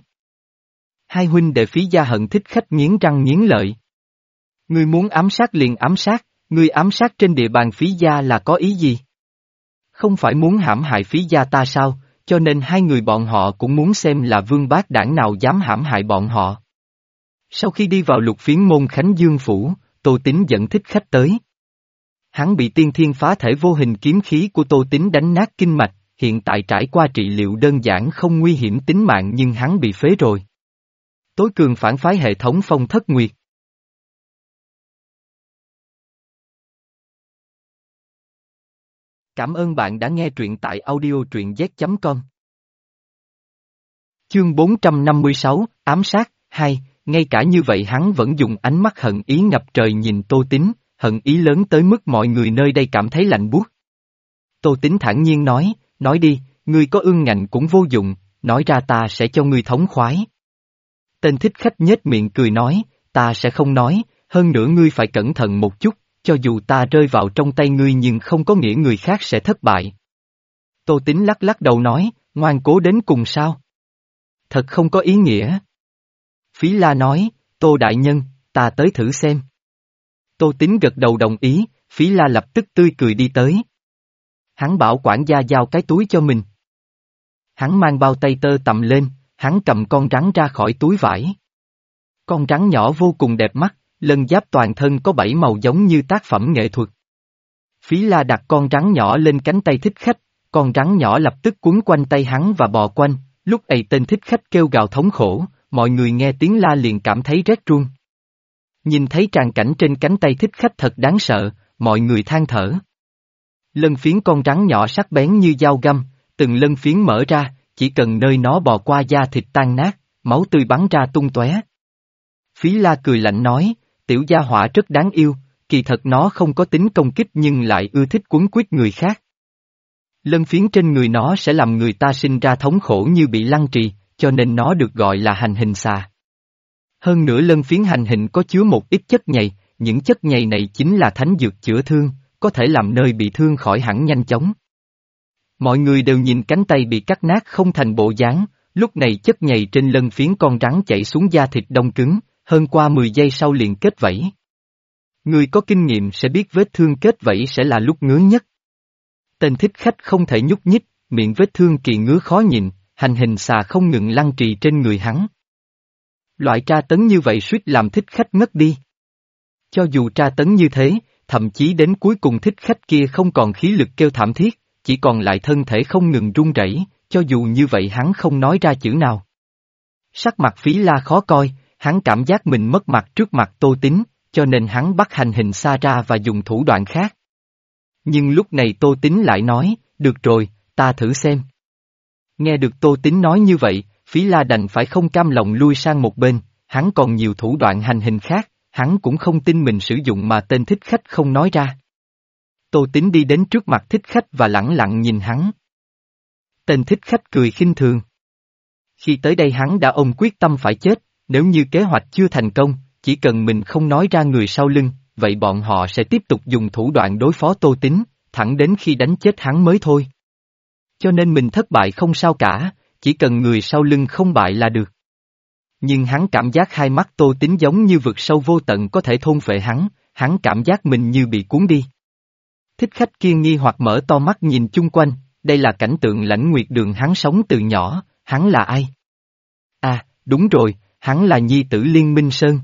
Speaker 1: Hai huynh đệ Phí gia hận thích khách nghiến răng nghiến lợi. Ngươi muốn ám sát liền ám sát, ngươi ám sát trên địa bàn Phí gia là có ý gì? Không phải muốn hãm hại Phí gia ta sao, cho nên hai người bọn họ cũng muốn xem là vương bát đảng nào dám hãm hại bọn họ. Sau khi đi vào lục phiến môn Khánh Dương Phủ, Tô Tín dẫn thích khách tới. Hắn bị tiên thiên phá thể vô hình kiếm khí của Tô Tín đánh nát kinh mạch, hiện tại trải qua trị liệu đơn giản không nguy hiểm tính mạng nhưng hắn bị phế rồi. Tối cường phản phái hệ thống Phong Thất Nguyệt. Cảm ơn bạn đã nghe truyện tại audio truyện z chấm com. Chương bốn trăm năm mươi sáu, Ám sát, hai, ngay cả như vậy hắn vẫn dùng ánh mắt hận ý ngập trời nhìn Tô Tín, hận ý lớn tới mức mọi người nơi đây cảm thấy lạnh buốt. Tô Tín thản nhiên nói, nói đi, ngươi có ương ngạnh cũng vô dụng, nói ra ta sẽ cho ngươi thống khoái. Tên thích khách nhếch miệng cười nói, ta sẽ không nói, hơn nữa ngươi phải cẩn thận một chút, cho dù ta rơi vào trong tay ngươi nhưng không có nghĩa người khác sẽ thất bại. Tô Tín lắc lắc đầu nói, ngoan cố đến cùng sao? Thật không có ý nghĩa. Phí La nói, Tô Đại Nhân, ta tới thử xem. Tô Tín gật đầu đồng ý, Phí La lập tức tươi cười đi tới. Hắn bảo quản gia giao cái túi cho mình. Hắn mang bao tay tơ tằm lên, hắn cầm con rắn ra khỏi túi vải. Con rắn nhỏ vô cùng đẹp mắt, lân giáp toàn thân có bảy màu giống như tác phẩm nghệ thuật. Phí La đặt con rắn nhỏ lên cánh tay thích khách, con rắn nhỏ lập tức quấn quanh tay hắn và bò quanh, lúc ấy tên thích khách kêu gào thống khổ, mọi người nghe tiếng la liền cảm thấy rét run. Nhìn thấy tràng cảnh trên cánh tay thích khách thật đáng sợ, mọi người than thở. Lân phiến con rắn nhỏ sắc bén như dao găm, từng lân phiến mở ra, chỉ cần nơi nó bò qua da thịt tan nát, máu tươi bắn ra tung tóe. Phí La cười lạnh nói, tiểu gia hỏa rất đáng yêu, kỳ thật nó không có tính công kích nhưng lại ưa thích quấn quýt người khác. Lân phiến trên người nó sẽ làm người ta sinh ra thống khổ như bị lăng trì, cho nên nó được gọi là hành hình xà. Hơn nữa lân phiến hành hình có chứa một ít chất nhầy, những chất nhầy này chính là thánh dược chữa thương, có thể làm nơi bị thương khỏi hẳn nhanh chóng. Mọi người đều nhìn cánh tay bị cắt nát không thành bộ dáng, lúc này chất nhầy trên lân phiến con rắn chảy xuống da thịt đông cứng, hơn qua mười giây sau liền kết vảy. Người có kinh nghiệm sẽ biết vết thương kết vảy sẽ là lúc ngứa nhất. Tên thích khách không thể nhúc nhích, miệng vết thương kỳ ngứa khó nhìn, hành hình xà không ngừng lăng trì trên người hắn. Loại tra tấn như vậy suýt làm thích khách ngất đi. Cho dù tra tấn như thế, thậm chí đến cuối cùng thích khách kia không còn khí lực kêu thảm thiết, chỉ còn lại thân thể không ngừng run rẩy, cho dù như vậy hắn không nói ra chữ nào. Sắc mặt Phí La khó coi, hắn cảm giác mình mất mặt trước mặt Tô Tín, cho nên hắn bắt hành hình xa ra và dùng thủ đoạn khác. Nhưng lúc này Tô Tín lại nói, được rồi, ta thử xem. Nghe được Tô Tín nói như vậy, Phí La đành phải không cam lòng lui sang một bên, hắn còn nhiều thủ đoạn hành hình khác, hắn cũng không tin mình sử dụng mà tên thích khách không nói ra. Tô Tín đi đến trước mặt thích khách và lẳng lặng nhìn hắn. Tên thích khách cười khinh thường. Khi tới đây hắn đã ôm quyết tâm phải chết, nếu như kế hoạch chưa thành công, chỉ cần mình không nói ra người sau lưng, vậy bọn họ sẽ tiếp tục dùng thủ đoạn đối phó Tô Tín, thẳng đến khi đánh chết hắn mới thôi. Cho nên mình thất bại không sao cả, chỉ cần người sau lưng không bại là được. Nhưng hắn cảm giác hai mắt Tô Tín giống như vực sâu vô tận có thể thôn phệ hắn, hắn cảm giác mình như bị cuốn đi. Thích khách kia nghi hoặc mở to mắt nhìn chung quanh, đây là cảnh tượng Lãnh Nguyệt Đường hắn sống từ nhỏ, hắn là ai? À, đúng rồi, hắn là nhi tử Liên Minh Sơn.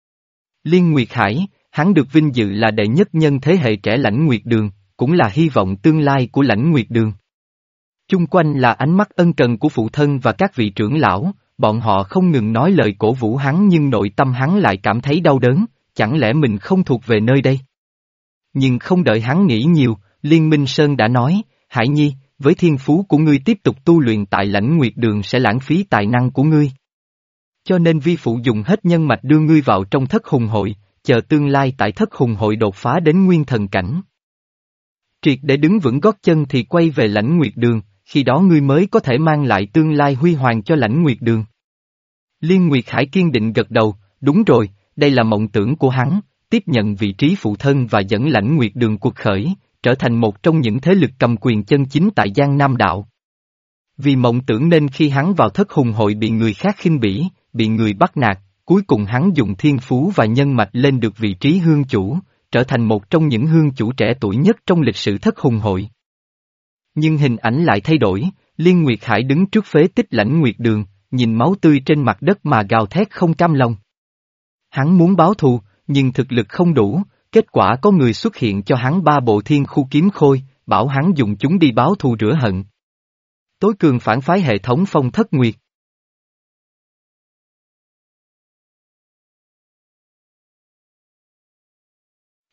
Speaker 1: Liên Nguyệt Hải, hắn được vinh dự là đệ nhất nhân thế hệ trẻ Lãnh Nguyệt Đường, cũng là hy vọng tương lai của Lãnh Nguyệt Đường. Chung quanh là ánh mắt ân cần của phụ thân và các vị trưởng lão, bọn họ không ngừng nói lời cổ vũ hắn nhưng nội tâm hắn lại cảm thấy đau đớn, chẳng lẽ mình không thuộc về nơi đây? Nhưng không đợi hắn nghĩ nhiều, Liên Minh Sơn đã nói, Hải Nhi, với thiên phú của ngươi tiếp tục tu luyện tại Lãnh Nguyệt Đường sẽ lãng phí tài năng của ngươi. Cho nên vi phụ dùng hết nhân mạch đưa ngươi vào trong thất hùng hội, chờ tương lai tại thất hùng hội đột phá đến nguyên thần cảnh. Triệt để đứng vững gót chân thì quay về Lãnh Nguyệt Đường, khi đó ngươi mới có thể mang lại tương lai huy hoàng cho Lãnh Nguyệt Đường. Liên Nguyệt Hải kiên định gật đầu, đúng rồi, đây là mộng tưởng của hắn, tiếp nhận vị trí phụ thân và dẫn Lãnh Nguyệt Đường cuộc khởi, trở thành một trong những thế lực cầm quyền chân chính tại Giang Nam Đạo. Vì mộng tưởng nên khi hắn vào thất hùng hội bị người khác khinh bỉ, bị người bắt nạt, cuối cùng hắn dùng thiên phú và nhân mạch lên được vị trí hương chủ, trở thành một trong những hương chủ trẻ tuổi nhất trong lịch sử thất hùng hội. Nhưng hình ảnh lại thay đổi, Liên Nguyệt Hải đứng trước phế tích Lãnh Nguyệt Đường, nhìn máu tươi trên mặt đất mà gào thét không cam lòng. Hắn muốn báo thù, nhưng thực lực không đủ, kết quả có người xuất hiện cho hắn ba bộ thiên khu kiếm khôi, bảo hắn dùng chúng đi báo thù rửa hận. Tối cường phản phái hệ thống Phong Thất Nguyệt.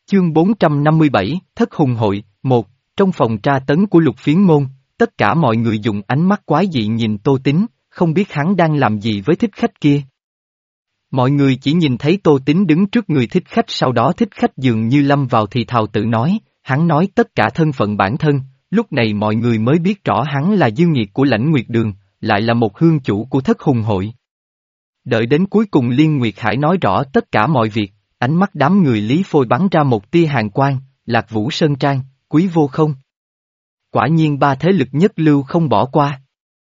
Speaker 1: Chương bốn trăm năm mươi bảy, Thất Hùng Hội, một. Trong phòng tra tấn của Lục Phiến Môn, tất cả mọi người dùng ánh mắt quái dị nhìn Tô Tín, không biết hắn đang làm gì với thích khách kia. Mọi người chỉ nhìn thấy Tô Tín đứng trước người thích khách, sau đó thích khách dường như lâm vào thì thào tự nói, hắn nói tất cả thân phận bản thân, lúc này mọi người mới biết rõ hắn là dư nghiệt của Lãnh Nguyệt Đường, lại là một hương chủ của Thất Hùng Hội. Đợi đến cuối cùng Liên Nguyệt Hải nói rõ tất cả mọi việc, ánh mắt đám người Lý Phôi bắn ra một tia hàn quang, Lạc Vũ Sơn Trang, Quý Vô Không. Quả nhiên ba thế lực nhất lưu không bỏ qua.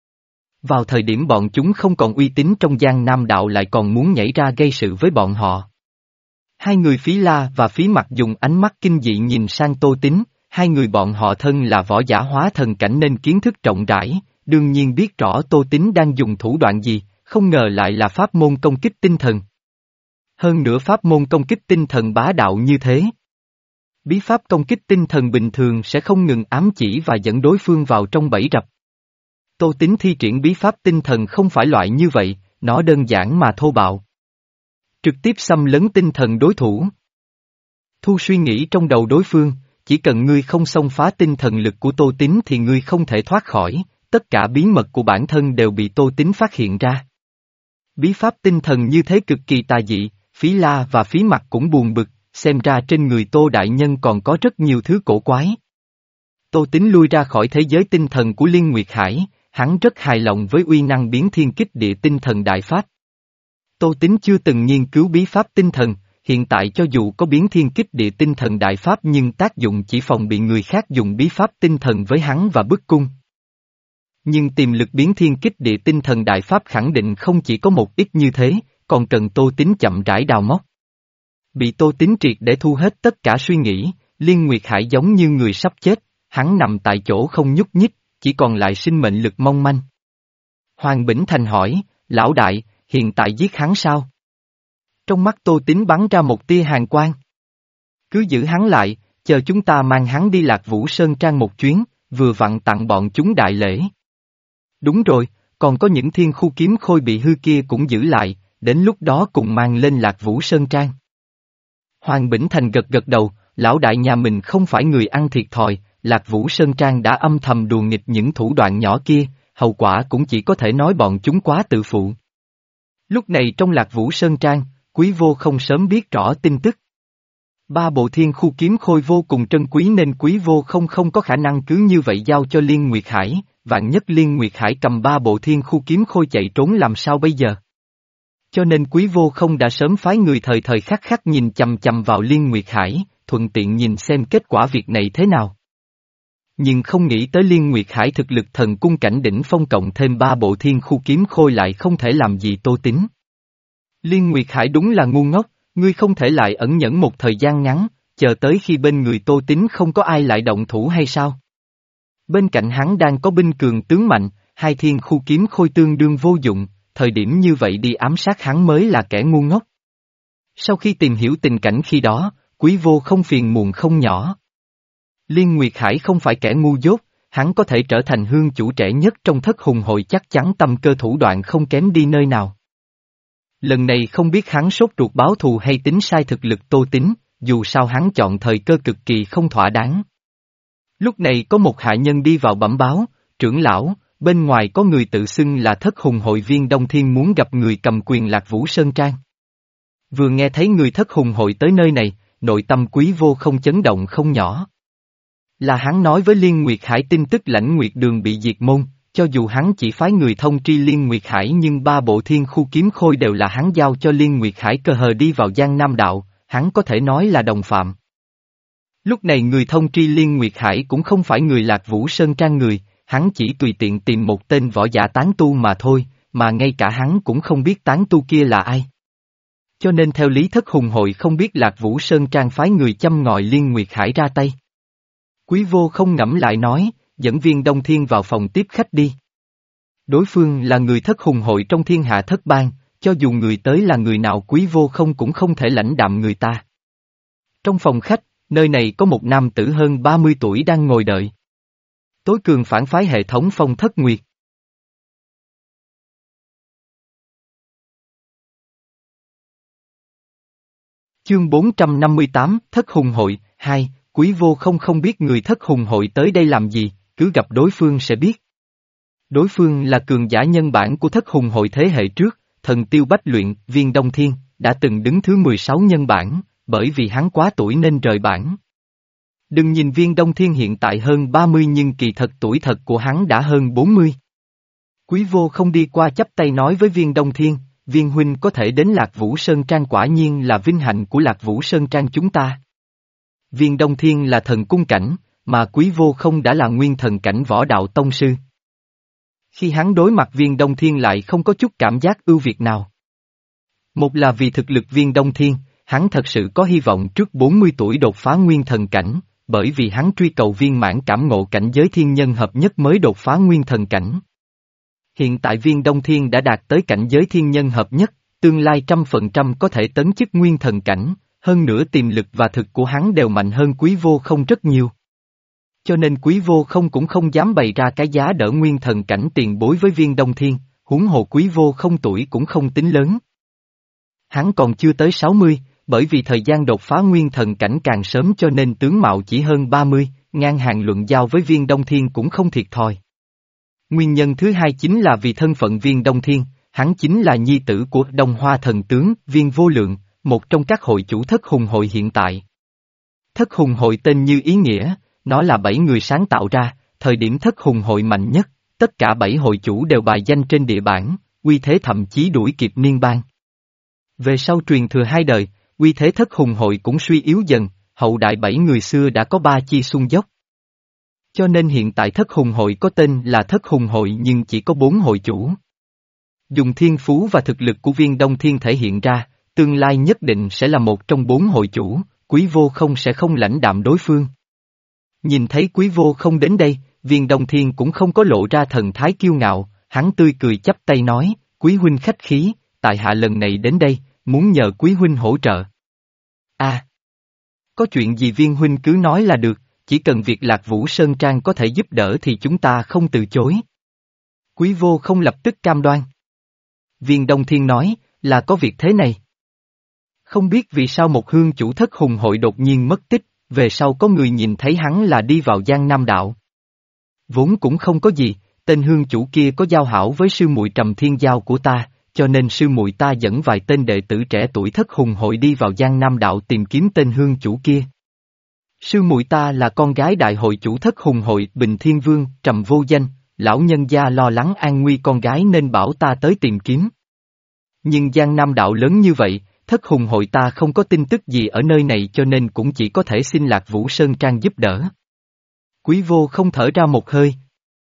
Speaker 1: Vào thời điểm bọn chúng không còn uy tín trong Giang Nam đạo lại còn muốn nhảy ra gây sự với bọn họ. Hai người Phí La và Phí Mặc dùng ánh mắt kinh dị nhìn sang Tô Tín, hai người bọn họ thân là võ giả hóa thần cảnh nên kiến thức rộng rãi, đương nhiên biết rõ Tô Tín đang dùng thủ đoạn gì, không ngờ lại là pháp môn công kích tinh thần. Hơn nữa pháp môn công kích tinh thần bá đạo như thế. Bí pháp công kích tinh thần bình thường sẽ không ngừng ám chỉ và dẫn đối phương vào trong bẫy rập. Tô Tín thi triển bí pháp tinh thần không phải loại như vậy, nó đơn giản mà thô bạo. Trực tiếp xâm lấn tinh thần đối thủ. Thu suy nghĩ trong đầu đối phương, chỉ cần ngươi không xông phá tinh thần lực của Tô Tín thì ngươi không thể thoát khỏi, tất cả bí mật của bản thân đều bị Tô Tín phát hiện ra. Bí pháp tinh thần như thế cực kỳ tà dị, Phí La và Phí Mặc cũng buồn bực, xem ra trên người Tô Đại Nhân còn có rất nhiều thứ cổ quái. Tô Tín lui ra khỏi thế giới tinh thần của Liên Nguyệt Hải, hắn rất hài lòng với uy năng biến thiên kích địa tinh thần đại pháp. Tô Tín chưa từng nghiên cứu bí pháp tinh thần, hiện tại cho dù có biến thiên kích địa tinh thần đại pháp nhưng tác dụng chỉ phòng bị người khác dùng bí pháp tinh thần với hắn và bức cung. Nhưng tiềm lực biến thiên kích địa tinh thần đại pháp khẳng định không chỉ có một ít như thế, còn cần Tô Tín chậm rãi đào móc. Bị Tô Tín triệt để thu hết tất cả suy nghĩ, Liên Nguyệt Hải giống như người sắp chết, hắn nằm tại chỗ không nhúc nhích, chỉ còn lại sinh mệnh lực mong manh. Hoàng Bỉnh Thành hỏi, lão đại, hiện tại giết hắn sao? Trong mắt Tô Tín bắn ra một tia hàn quang. Cứ giữ hắn lại, chờ chúng ta mang hắn đi Lạc Vũ Sơn Trang một chuyến, vừa vặn tặng bọn chúng đại lễ. Đúng rồi, còn có những thiên khu kiếm khôi bị hư kia cũng giữ lại, đến lúc đó cùng mang lên Lạc Vũ Sơn Trang. Hoàng Bỉnh Thành gật gật đầu, lão đại nhà mình không phải người ăn thiệt thòi, Lạc Vũ Sơn Trang đã âm thầm đùa nghịch những thủ đoạn nhỏ kia, hậu quả cũng chỉ có thể nói bọn chúng quá tự phụ. Lúc này trong Lạc Vũ Sơn Trang, Quý Vô không sớm biết rõ tin tức. Ba bộ thiên khu kiếm khôi vô cùng trân quý nên Quý Vô không không có khả năng cứ như vậy giao cho Liên Nguyệt Hải, vạn nhất Liên Nguyệt Hải cầm ba bộ thiên khu kiếm khôi chạy trốn làm sao bây giờ? Cho nên Quý Vô không đã sớm phái người thời thời khắc khắc nhìn chằm chằm vào Liên Nguyệt Hải, thuận tiện nhìn xem kết quả việc này thế nào. Nhưng không nghĩ tới Liên Nguyệt Hải thực lực thần cung cảnh đỉnh phong cộng thêm ba bộ thiên khu kiếm khôi lại không thể làm gì Tô Tín. Liên Nguyệt Hải đúng là ngu ngốc, ngươi không thể lại ẩn nhẫn một thời gian ngắn, chờ tới khi bên người Tô Tín không có ai lại động thủ hay sao? Bên cạnh hắn đang có binh cường tướng mạnh, hai thiên khu kiếm khôi tương đương vô dụng, thời điểm như vậy đi ám sát hắn mới là kẻ ngu ngốc. Sau khi tìm hiểu tình cảnh khi đó, Quý Vô không phiền muộn không nhỏ. Liên Nguyệt Hải không phải kẻ ngu dốt, hắn có thể trở thành hương chủ trẻ nhất trong Thất Hùng Hội, chắc chắn tâm cơ thủ đoạn không kém đi nơi nào. Lần này không biết hắn sốt ruột báo thù hay tính sai thực lực Tô Tín, dù sao hắn chọn thời cơ cực kỳ không thỏa đáng. Lúc này có một hạ nhân đi vào bẩm báo, trưởng lão, bên ngoài có người tự xưng là Thất Hùng Hội viên Đông Thiên muốn gặp người cầm quyền Lạc Vũ Sơn Trang. Vừa nghe thấy người Thất Hùng Hội tới nơi này, nội tâm Quý Vô không chấn động không nhỏ. Là hắn nói với Liên Nguyệt Hải tin tức Lãnh Nguyệt Đường bị diệt môn, cho dù hắn chỉ phái người thông tri Liên Nguyệt Hải nhưng ba bộ thiên khu kiếm khôi đều là hắn giao cho Liên Nguyệt Hải cờ hờ đi vào Giang Nam Đạo, hắn có thể nói là đồng phạm. Lúc này người thông tri Liên Nguyệt Hải cũng không phải người Lạc Vũ Sơn Trang người, hắn chỉ tùy tiện tìm một tên võ giả tán tu mà thôi, mà ngay cả hắn cũng không biết tán tu kia là ai. Cho nên theo lý Thất Hùng Hội không biết Lạc Vũ Sơn Trang phái người châm ngòi Liên Nguyệt Hải ra tay. Quý Vô không ngẫm lại nói, dẫn viên Đông Thiên vào phòng tiếp khách đi. Đối phương là người Thất Hùng Hội trong thiên hạ thất bang, cho dù người tới là người nào Quý Vô không cũng không thể lãnh đạm người ta. Trong phòng khách, nơi này có một nam tử hơn ba mươi tuổi đang ngồi đợi. Tối cường phản phái hệ thống Phong Thất Nguyệt. Chương bốn trăm năm mươi tám, Thất Hùng Hội, hai, Quý Vô Không không biết người Thất Hùng Hội tới đây làm gì, cứ gặp đối phương sẽ biết. Đối phương là cường giả nhân bản của Thất Hùng Hội thế hệ trước, thần tiêu bách luyện, Viên Đông Thiên, đã từng đứng thứ mười sáu nhân bản, bởi vì hắn quá tuổi nên rời bản. Đừng nhìn Viên Đông Thiên hiện tại hơn ba mươi nhưng kỳ thật tuổi thật của hắn đã hơn bốn mươi. Quý Vô Không đi qua chắp tay nói với Viên Đông Thiên, Viên huynh có thể đến Lạc Vũ Sơn Trang quả nhiên là vinh hạnh của Lạc Vũ Sơn Trang chúng ta. Viên Đông Thiên là thần cung cảnh, mà Quý Vô Không đã là nguyên thần cảnh võ đạo tông sư. Khi hắn đối mặt Viên Đông Thiên lại không có chút cảm giác ưu việt nào. Một là vì thực lực Viên Đông Thiên, hắn thật sự có hy vọng trước bốn mươi tuổi đột phá nguyên thần cảnh, bởi vì hắn truy cầu viên mãn cảm ngộ cảnh giới thiên nhân hợp nhất mới đột phá nguyên thần cảnh. Hiện tại Viên Đông Thiên đã đạt tới cảnh giới thiên nhân hợp nhất, tương lai trăm phần trăm có thể tấn chức nguyên thần cảnh, hơn nữa tiềm lực và thực của hắn đều mạnh hơn Quý Vô Không rất nhiều. Cho nên Quý Vô Không cũng không dám bày ra cái giá đỡ nguyên thần cảnh tiền bối với Viên Đông Thiên, huống hồ Quý Vô Không tuổi cũng không tính lớn. Hắn còn chưa tới sáu mươi, bởi vì thời gian đột phá nguyên thần cảnh càng sớm cho nên tướng mạo chỉ hơn ba mươi, ngang hàng luận giao với Viên Đông Thiên cũng không thiệt thòi. Nguyên nhân thứ hai chính là vì thân phận Viên Đông Thiên, hắn chính là nhi tử của Đông Hoa thần tướng, Viên Vô Lượng, một trong các hội chủ Thất Hùng Hội hiện tại. Thất Hùng Hội tên như ý nghĩa, nó là bảy người sáng tạo ra, thời điểm Thất Hùng Hội mạnh nhất, tất cả bảy hội chủ đều bài danh trên địa bản, uy thế thậm chí đuổi kịp Niên Bang. Về sau truyền thừa hai đời, uy thế Thất Hùng Hội cũng suy yếu dần, hậu đại bảy người xưa đã có ba chi xung dốc. Cho nên hiện tại Thất Hùng Hội có tên là Thất Hùng Hội nhưng chỉ có bốn hội chủ. Dùng thiên phú và thực lực của Viên Đông Thiên thể hiện ra, tương lai nhất định sẽ là một trong bốn hội chủ, Quý Vô Không sẽ không lãnh đạm đối phương. Nhìn thấy Quý Vô Không đến đây, Viên Đông Thiên cũng không có lộ ra thần thái kiêu ngạo, hắn tươi cười chắp tay nói, Quý huynh khách khí, tại hạ lần này đến đây, muốn nhờ Quý huynh hỗ trợ. À! Có chuyện gì Viên huynh cứ nói là được, chỉ cần việc Lạc Vũ Sơn Trang có thể giúp đỡ thì chúng ta không từ chối. Quý Vô Không lập tức cam đoan. Viên Đông Thiên nói, là có việc thế này. Không biết vì sao một hương chủ Thất Hùng Hội đột nhiên mất tích, về sau có người nhìn thấy hắn là đi vào Giang Nam Đạo. Vốn cũng không có gì, tên hương chủ kia có giao hảo với sư muội Trầm Thiên Giao của ta, cho nên sư muội ta dẫn vài tên đệ tử trẻ tuổi Thất Hùng Hội đi vào Giang Nam Đạo tìm kiếm tên hương chủ kia. Sư muội ta là con gái đại hội chủ Thất Hùng Hội Bình Thiên Vương, Trầm Vô Danh, lão nhân gia lo lắng an nguy con gái nên bảo ta tới tìm kiếm. Nhưng Giang Nam Đạo lớn như vậy, Thất Hùng Hội ta không có tin tức gì ở nơi này cho nên cũng chỉ có thể xin Lạc Vũ Sơn Trang giúp đỡ. Quý Vô Không thở ra một hơi.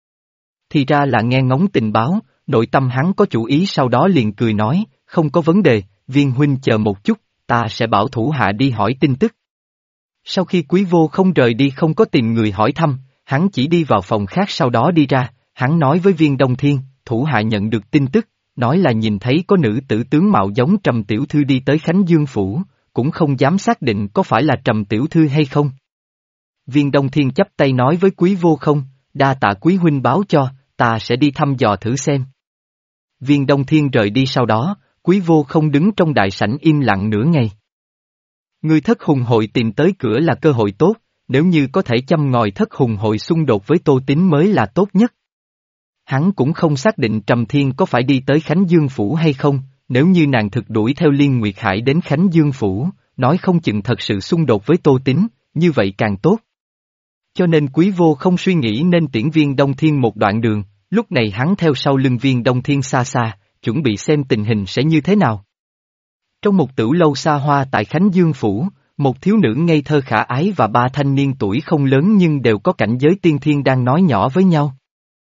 Speaker 1: Thì ra là nghe ngóng tình báo, nội tâm hắn có chủ ý sau đó liền cười nói, không có vấn đề, Viên huynh chờ một chút, ta sẽ bảo thủ hạ đi hỏi tin tức. Sau khi Quý Vô Không rời đi không có tìm người hỏi thăm, hắn chỉ đi vào phòng khác sau đó đi ra, hắn nói với Viên Đông Thiên, thủ hạ nhận được tin tức, nói là nhìn thấy có nữ tử tướng mạo giống Trầm Tiểu Thư đi tới Khánh Dương Phủ, cũng không dám xác định có phải là Trầm Tiểu Thư hay không. Viên Đông Thiên chắp tay nói với Quý Vô Không, đa tạ Quý huynh báo cho, ta sẽ đi thăm dò thử xem. Viên Đông Thiên rời đi sau đó, Quý Vô Không đứng trong đại sảnh im lặng nửa ngày. Người Thất Hùng Hội tìm tới cửa là cơ hội tốt, nếu như có thể châm ngòi Thất Hùng Hội xung đột với Tô Tín mới là tốt nhất. Hắn cũng không xác định Trầm Thiên có phải đi tới Khánh Dương Phủ hay không, nếu như nàng thực đuổi theo Liên Nguyệt Hải đến Khánh Dương Phủ, nói không chừng thật sự xung đột với Tô Tín, như vậy càng tốt. Cho nên Quý Vô Không suy nghĩ nên tiễn Viên Đông Thiên một đoạn đường, lúc này hắn theo sau lưng Viên Đông Thiên xa xa, chuẩn bị xem tình hình sẽ như thế nào. Trong một tửu lâu xa hoa tại Khánh Dương Phủ, một thiếu nữ ngây thơ khả ái và ba thanh niên tuổi không lớn nhưng đều có cảnh giới tiên thiên đang nói nhỏ với nhau.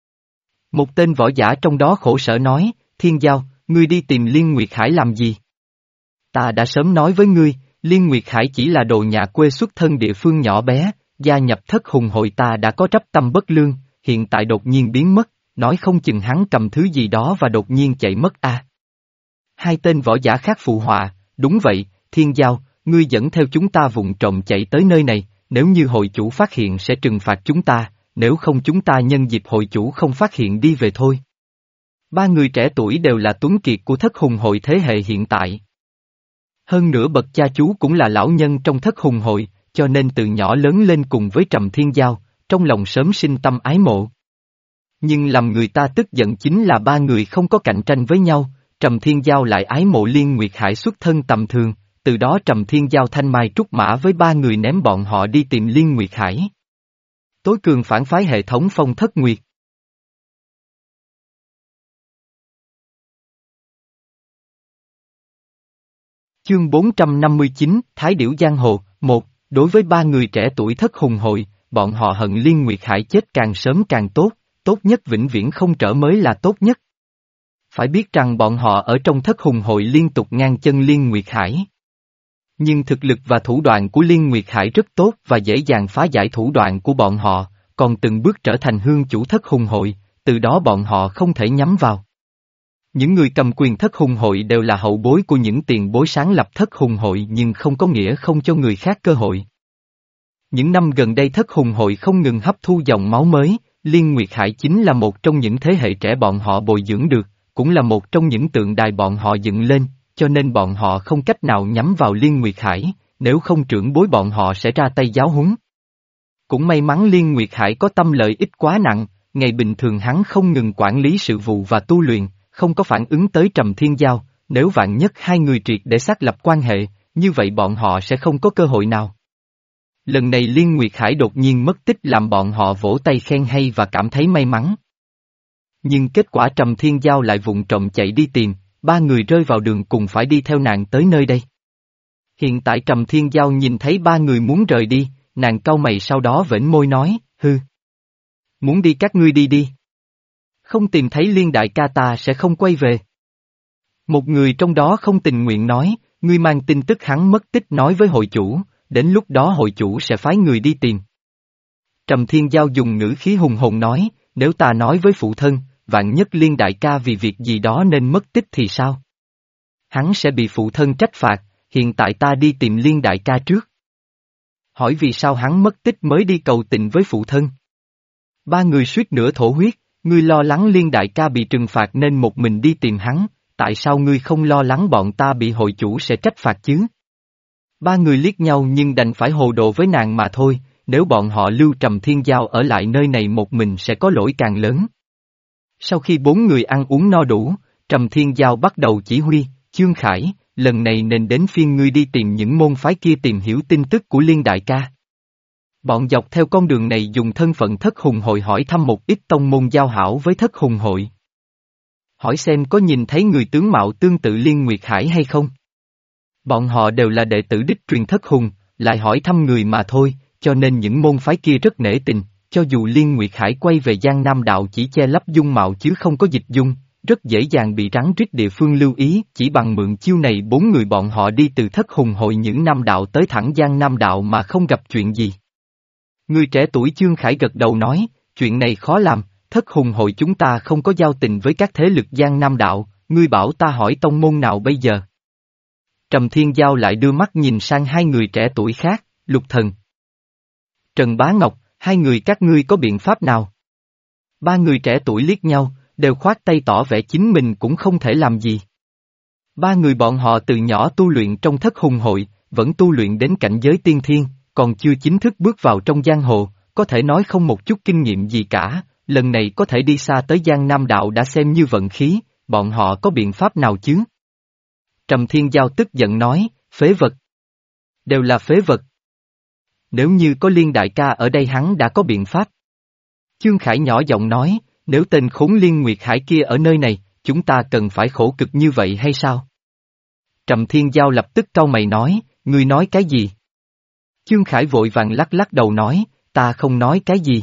Speaker 1: Một tên võ giả trong đó khổ sở nói, Thiên Giao, ngươi đi tìm Liên Nguyệt Hải làm gì? Ta đã sớm nói với ngươi, Liên Nguyệt Hải chỉ là đồ nhà quê xuất thân địa phương nhỏ bé, gia nhập Thất Hùng Hội ta đã có trách tâm bất lương, hiện tại đột nhiên biến mất, nói không chừng hắn cầm thứ gì đó và đột nhiên chạy mất a. À. Hai tên võ giả khác phụ họa, đúng vậy, Thiên Giao, ngươi dẫn theo chúng ta vụng trộm chạy tới nơi này, nếu như hội chủ phát hiện sẽ trừng phạt chúng ta, nếu không chúng ta nhân dịp hội chủ không phát hiện đi về thôi. Ba người trẻ tuổi đều là tuấn kiệt của Thất Hùng Hội thế hệ hiện tại. Hơn nữa bậc cha chú cũng là lão nhân trong thất hùng hội, cho nên từ nhỏ lớn lên cùng với Trầm Thiên Giao, trong lòng sớm sinh tâm ái mộ. Nhưng làm người ta tức giận chính là ba người không có cạnh tranh với nhau, Trầm Thiên Giao lại ái mộ Liên Nguyệt Hải xuất thân tầm thường, từ đó Trầm Thiên Giao thanh mai trúc mã với ba người ném bọn họ đi tìm Liên Nguyệt Hải. Tối cường phản phái hệ thống Phong Thất Nguyệt. Chương bốn trăm năm mươi chín, Thái Điểu Giang Hồ, một. Đối với ba người trẻ tuổi thất hùng hội, bọn họ hận Liên Nguyệt Hải chết càng sớm càng tốt, tốt nhất vĩnh viễn không trở mới là tốt nhất. Phải biết rằng bọn họ ở trong thất hùng hội liên tục ngang chân Liên Nguyệt Hải. Nhưng thực lực và thủ đoạn của Liên Nguyệt Hải rất tốt và dễ dàng phá giải thủ đoạn của bọn họ, còn từng bước trở thành hương chủ thất hùng hội, từ đó bọn họ không thể nhắm vào. Những người cầm quyền thất hùng hội đều là hậu bối của những tiền bối sáng lập thất hùng hội nhưng không có nghĩa không cho người khác cơ hội. Những năm gần đây thất hùng hội không ngừng hấp thu dòng máu mới, Liên Nguyệt Hải chính là một trong những thế hệ trẻ bọn họ bồi dưỡng được, cũng là một trong những tượng đài bọn họ dựng lên, cho nên bọn họ không cách nào nhắm vào Liên Nguyệt Hải, nếu không trưởng bối bọn họ sẽ ra tay giáo huấn. Cũng may mắn Liên Nguyệt Hải có tâm lợi ích quá nặng, ngày bình thường hắn không ngừng quản lý sự vụ và tu luyện, không có phản ứng tới Trầm Thiên Giao, nếu vạn nhất hai người triệt để xác lập quan hệ, như vậy bọn họ sẽ không có cơ hội nào. Lần này Liên Nguyệt Hải đột nhiên mất tích làm bọn họ vỗ tay khen hay và cảm thấy may mắn. Nhưng kết quả Trầm Thiên Giao lại vụng trộm chạy đi tìm, ba người rơi vào đường cùng phải đi theo nàng tới nơi đây. Hiện tại Trầm Thiên Giao nhìn thấy ba người muốn rời đi, nàng cau mày sau đó vểnh môi nói, hư. Muốn đi các ngươi đi đi. Không tìm thấy Liên đại ca ta sẽ không quay về. Một người trong đó không tình nguyện nói, ngươi mang tin tức hắn mất tích nói với hội chủ, đến lúc đó hội chủ sẽ phái người đi tìm. Trầm Thiên Giao dùng ngữ khí hùng hồn nói, nếu ta nói với phụ thân, vạn nhất Liên đại ca vì việc gì đó nên mất tích thì sao? Hắn sẽ bị phụ thân trách phạt, hiện tại ta đi tìm Liên đại ca trước. Hỏi vì sao hắn mất tích mới đi cầu tình với phụ thân? Ba người suýt nữa thổ huyết, ngươi lo lắng Liên đại ca bị trừng phạt nên một mình đi tìm hắn, tại sao ngươi không lo lắng bọn ta bị hội chủ sẽ trách phạt chứ? Ba người liếc nhau nhưng đành phải hồ đồ với nàng mà thôi, nếu bọn họ lưu Trầm Thiên Giao ở lại nơi này một mình sẽ có lỗi càng lớn. Sau khi bốn người ăn uống no đủ, Trầm Thiên Giao bắt đầu chỉ huy, Chương Khải, lần này nên đến phiên ngươi đi tìm những môn phái kia tìm hiểu tin tức của Liên đại ca. Bọn dọc theo con đường này dùng thân phận thất hùng hội hỏi thăm một ít tông môn giao hảo với thất hùng hội. Hỏi xem có nhìn thấy người tướng mạo tương tự Liên Nguyệt Hải hay không? Bọn họ đều là đệ tử đích truyền thất hùng, lại hỏi thăm người mà thôi, cho nên những môn phái kia rất nể tình, cho dù Liên Nguyệt Hải quay về Giang Nam Đạo chỉ che lấp dung mạo chứ không có dịch dung, rất dễ dàng bị rắn rít địa phương lưu ý, chỉ bằng mượn chiêu này bốn người bọn họ đi từ thất hùng hội những Nam Đạo tới thẳng Giang Nam Đạo mà không gặp chuyện gì. Người trẻ tuổi Chương Khải gật đầu nói, chuyện này khó làm, thất hùng hội chúng ta không có giao tình với các thế lực Giang Nam Đạo, ngươi bảo ta hỏi tông môn nào bây giờ? Trầm Thiên Giao lại đưa mắt nhìn sang hai người trẻ tuổi khác, Lục Thần, Trần Bá Ngọc, hai người các ngươi có biện pháp nào? Ba người trẻ tuổi liếc nhau, đều khoát tay tỏ vẻ chính mình cũng không thể làm gì. Ba người bọn họ từ nhỏ tu luyện trong thất hùng hội, vẫn tu luyện đến cảnh giới tiên thiên, còn chưa chính thức bước vào trong giang hồ, có thể nói không một chút kinh nghiệm gì cả, lần này có thể đi xa tới Giang Nam Đạo đã xem như vận khí, bọn họ có biện pháp nào chứ? Trầm Thiên Giao tức giận nói, phế vật. Đều là phế vật. Nếu như có Liên đại ca ở đây hắn đã có biện pháp. Chương Khải nhỏ giọng nói, nếu tên khốn Liên Nguyệt Hải kia ở nơi này, chúng ta cần phải khổ cực như vậy hay sao? Trầm Thiên Giao lập tức cau mày nói, ngươi nói cái gì? Chương Khải vội vàng lắc lắc đầu nói, ta không nói cái gì.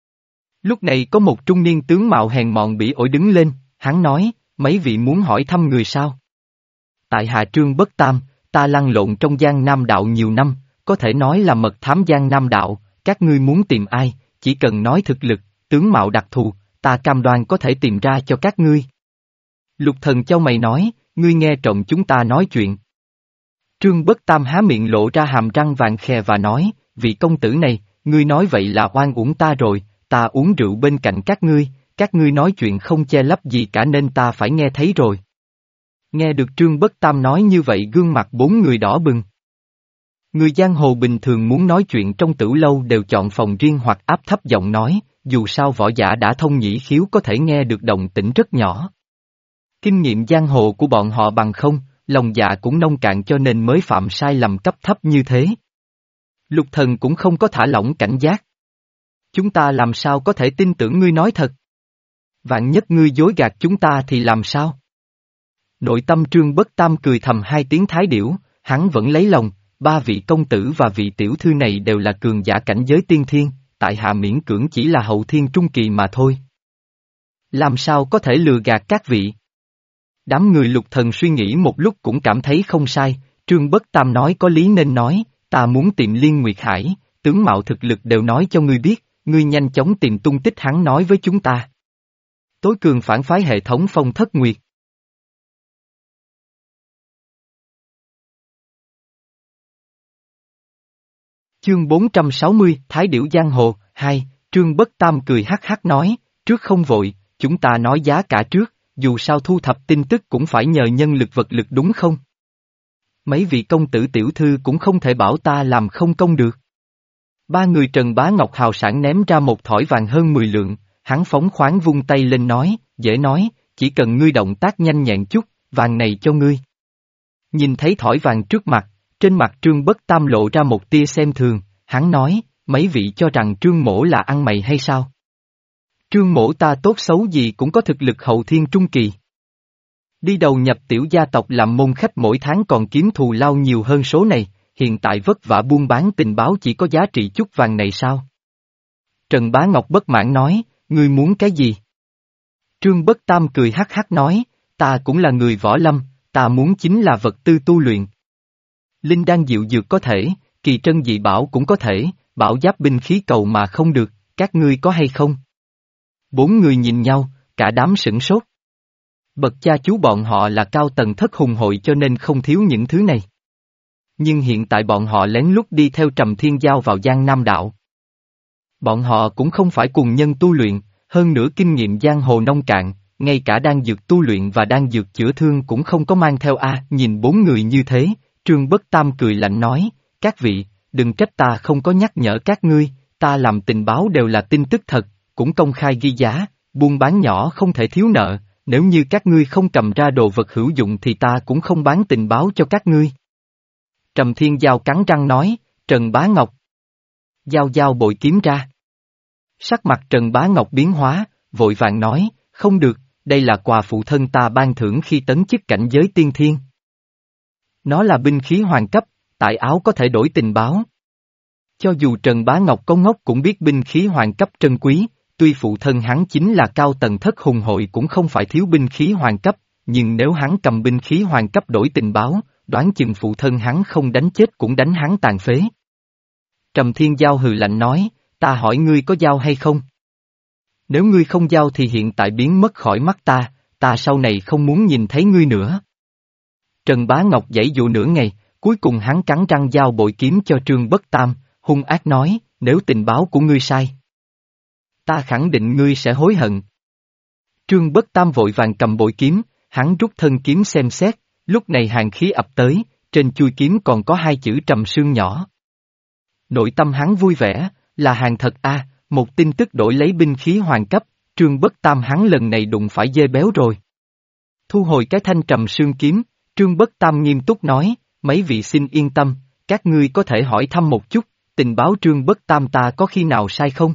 Speaker 1: Lúc này có một trung niên tướng mạo hèn mọn bỉ ổi đứng lên, hắn nói, mấy vị muốn hỏi thăm người sao? Tại hạ Trương Bất Tam, ta lăn lộn trong Giang Nam Đạo nhiều năm, có thể nói là mật thám Giang Nam Đạo, các ngươi muốn tìm ai, chỉ cần nói thực lực, tướng mạo đặc thù, ta cam đoan có thể tìm ra cho các ngươi. Lục Thần chau mày nói, ngươi nghe trộm chúng ta nói chuyện. Trương Bất Tam há miệng lộ ra hàm răng vàng khè và nói, vị công tử này, ngươi nói vậy là oan uổng ta rồi, ta uống rượu bên cạnh các ngươi, các ngươi nói chuyện không che lấp gì cả nên ta phải nghe thấy rồi. Nghe được Trương Bất Tam nói như vậy gương mặt bốn người đỏ bừng. Người giang hồ bình thường muốn nói chuyện trong tử lâu đều chọn phòng riêng hoặc áp thấp giọng nói, dù sao võ giả đã thông nhĩ khiếu có thể nghe được động tĩnh rất nhỏ. Kinh nghiệm giang hồ của bọn họ bằng không, lòng dạ cũng nông cạn cho nên mới phạm sai lầm cấp thấp như thế. Lục Thần cũng không có thả lỏng cảnh giác. Chúng ta làm sao có thể tin tưởng ngươi nói thật? Vạn nhất ngươi dối gạt chúng ta thì làm sao? Nội tâm Trương Bất Tam cười thầm hai tiếng thái điểu, hắn vẫn lấy lòng, ba vị công tử và vị tiểu thư này đều là cường giả cảnh giới tiên thiên, tại hạ miễn cưỡng chỉ là hậu thiên trung kỳ mà thôi. Làm sao có thể lừa gạt các vị? Đám người Lục Thần suy nghĩ một lúc cũng cảm thấy không sai, Trương Bất Tam nói có lý nên nói, ta muốn tìm Liên Nguyệt Hải, tướng mạo thực lực đều nói cho ngươi biết, ngươi nhanh chóng tìm tung tích hắn nói với chúng ta. Tối cường phản phái hệ thống Phong Thất Nguyệt. Chương bốn trăm sáu mươi, Thái Điểu Giang Hồ, hai, Trương Bất Tam cười hắc hắc nói, trước không vội, chúng ta nói giá cả trước, dù sao thu thập tin tức cũng phải nhờ nhân lực vật lực đúng không? Mấy vị công tử tiểu thư cũng không thể bảo ta làm không công được. Ba người Trần Bá Ngọc hào sản ném ra một thỏi vàng hơn mười lượng, hắn phóng khoáng vung tay lên nói, dễ nói, chỉ cần ngươi động tác nhanh nhẹn chút, vàng này cho ngươi. Nhìn thấy thỏi vàng trước mặt, trên mặt Trương Bất Tam lộ ra một tia xem thường, hắn nói, mấy vị cho rằng Trương Mỗ là ăn mày hay sao? Trương Mỗ ta tốt xấu gì cũng có thực lực hậu thiên trung kỳ. Đi đầu nhập tiểu gia tộc làm môn khách mỗi tháng còn kiếm thù lao nhiều hơn số này, hiện tại vất vả buôn bán tình báo chỉ có giá trị chút vàng này sao? Trần Bá Ngọc bất mãn nói, ngươi muốn cái gì? Trương Bất Tam cười hắc hắc nói, ta cũng là người võ lâm, ta muốn chính là vật tư tu luyện. Linh đan diệu dược có thể, kỳ trân dị bảo cũng có thể, bảo giáp binh khí cầu mà không được, các ngươi có hay không? Bốn người nhìn nhau, cả đám sửng sốt. Bậc cha chú bọn họ là cao tầng thất hùng hội cho nên không thiếu những thứ này. Nhưng hiện tại bọn họ lén lút đi theo Trầm Thiên Giao vào Giang Nam Đạo. Bọn họ cũng không phải cùng nhân tu luyện, hơn nữa kinh nghiệm giang hồ nông cạn, ngay cả đan dược tu luyện và đan dược chữa thương cũng không có mang theo a. Nhìn bốn người như thế, Trương Bất Tam cười lạnh nói, các vị, đừng trách ta không có nhắc nhở các ngươi, ta làm tình báo đều là tin tức thật, cũng công khai ghi giá, buôn bán nhỏ không thể thiếu nợ, nếu như các ngươi không cầm ra đồ vật hữu dụng thì ta cũng không bán tình báo cho các ngươi. Trầm Thiên Giao cắn răng nói, Trần Bá Ngọc. Giao giao bội kiếm ra. Sắc mặt Trần Bá Ngọc biến hóa, vội vàng nói, không được, đây là quà phụ thân ta ban thưởng khi tấn chức cảnh giới tiên thiên. Nó là binh khí hoàng cấp, tại áo có thể đổi tình báo. Cho dù Trần Bá Ngọc có ngốc cũng biết binh khí hoàng cấp trân quý, tuy phụ thân hắn chính là cao tầng thất hùng hội cũng không phải thiếu binh khí hoàng cấp, nhưng nếu hắn cầm binh khí hoàng cấp đổi tình báo, đoán chừng phụ thân hắn không đánh chết cũng đánh hắn tàn phế. Trầm Thiên Giao hừ lạnh nói, ta hỏi ngươi có giao hay không? Nếu ngươi không giao thì hiện tại biến mất khỏi mắt ta, ta sau này không muốn nhìn thấy ngươi nữa. Trần Bá Ngọc giãy dụ nửa ngày, cuối cùng hắn cắn răng giao bội kiếm cho Trương Bất Tam, hung ác nói, nếu tình báo của ngươi sai, ta khẳng định ngươi sẽ hối hận. Trương Bất Tam vội vàng cầm bội kiếm, hắn rút thân kiếm xem xét, lúc này hàn khí ập tới, trên chuôi kiếm còn có hai chữ Trầm Sương nhỏ. Nội tâm hắn vui vẻ, là hàng thật a, một tin tức đổi lấy binh khí hoàng cấp, Trương Bất Tam hắn lần này đụng phải dê béo rồi. Thu hồi cái thanh Trầm Sương kiếm, Trương Bất Tam nghiêm túc nói, mấy vị xin yên tâm, các ngươi có thể hỏi thăm một chút, tình báo Trương Bất Tam ta có khi nào sai không?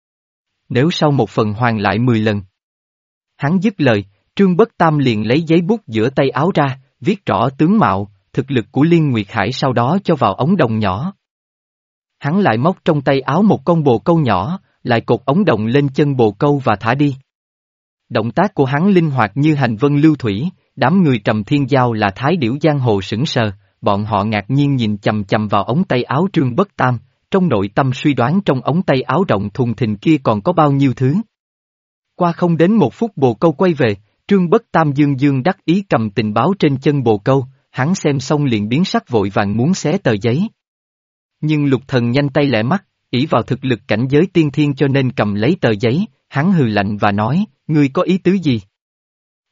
Speaker 1: Nếu sau một phần hoàn lại mười lần. Hắn dứt lời, Trương Bất Tam liền lấy giấy bút giữa tay áo ra, viết rõ tướng mạo, thực lực của Liên Nguyệt Hải sau đó cho vào ống đồng nhỏ. Hắn lại móc trong tay áo một con bồ câu nhỏ, lại cột ống đồng lên chân bồ câu và thả đi. Động tác của hắn linh hoạt như hành vân lưu thủy, đám người Trầm Thiên Giao là thái điểu giang hồ sững sờ, bọn họ ngạc nhiên nhìn chầm chầm vào ống tay áo Trương Bất Tam, trong nội tâm suy đoán trong ống tay áo rộng thùng thình kia còn có bao nhiêu thứ. Qua không đến một phút bồ câu quay về, Trương Bất Tam dương dương đắc ý cầm tình báo trên chân bồ câu, hắn xem xong liền biến sắc vội vàng muốn xé tờ giấy. Nhưng Lục Thần nhanh tay lẹ mắt, ỷ vào thực lực cảnh giới tiên thiên cho nên cầm lấy tờ giấy, hắn hừ lạnh và nói, ngươi có ý tứ gì?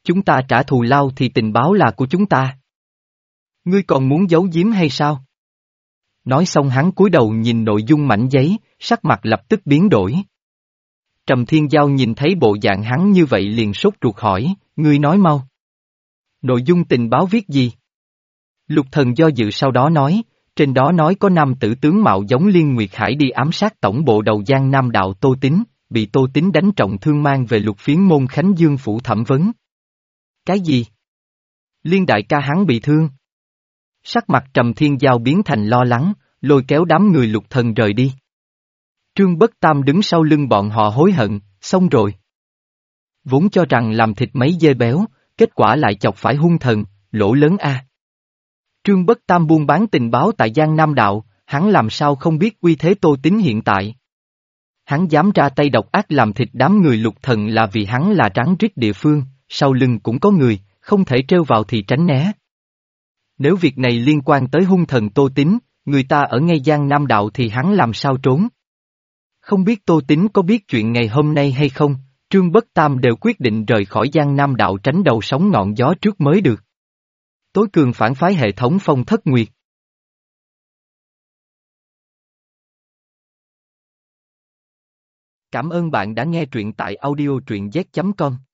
Speaker 1: Chúng ta trả thù lao thì tình báo là của chúng ta. Ngươi còn muốn giấu giếm hay sao? Nói xong hắn cúi đầu nhìn nội dung mảnh giấy, sắc mặt lập tức biến đổi. Trầm Thiên Giao nhìn thấy bộ dạng hắn như vậy liền sốt ruột hỏi, ngươi nói mau. Nội dung tình báo viết gì? Lục Thần do dự sau đó nói, trên đó nói có nam tử tướng mạo giống Liên Nguyệt Hải đi ám sát tổng bộ đầu Giang Nam đạo Tô Tín, bị Tô Tín đánh trọng thương mang về lục phiến môn Khánh Dương phủ thẩm vấn. Cái gì? Liên đại ca hắn bị thương. Sắc mặt Trầm Thiên Giao biến thành lo lắng, lôi kéo đám người Lục Thần rời đi. Trương Bất Tam đứng sau lưng bọn họ hối hận, xong rồi. Vốn cho rằng làm thịt mấy dê béo, kết quả lại chọc phải hung thần, lỗ lớn a. Trương Bất Tam buôn bán tình báo tại Giang Nam đạo, hắn làm sao không biết uy thế Tô Tín hiện tại. Hắn dám ra tay độc ác làm thịt đám người Lục Thần là vì hắn là rắn rít địa phương, sau lưng cũng có người, không thể trêu vào thì tránh né. Nếu việc này liên quan tới hung thần Tô Tín, người ta ở ngay Giang Nam đạo thì hắn làm sao trốn. Không biết Tô Tín có biết chuyện ngày hôm nay hay không, Trương Bất Tam đều quyết định rời khỏi Giang Nam đạo tránh đầu sóng ngọn gió trước mới được. Tối cường phản phái hệ thống Phong Thất Nguyệt. Cảm ơn bạn đã nghe truyện tại audio truyện z chấm com.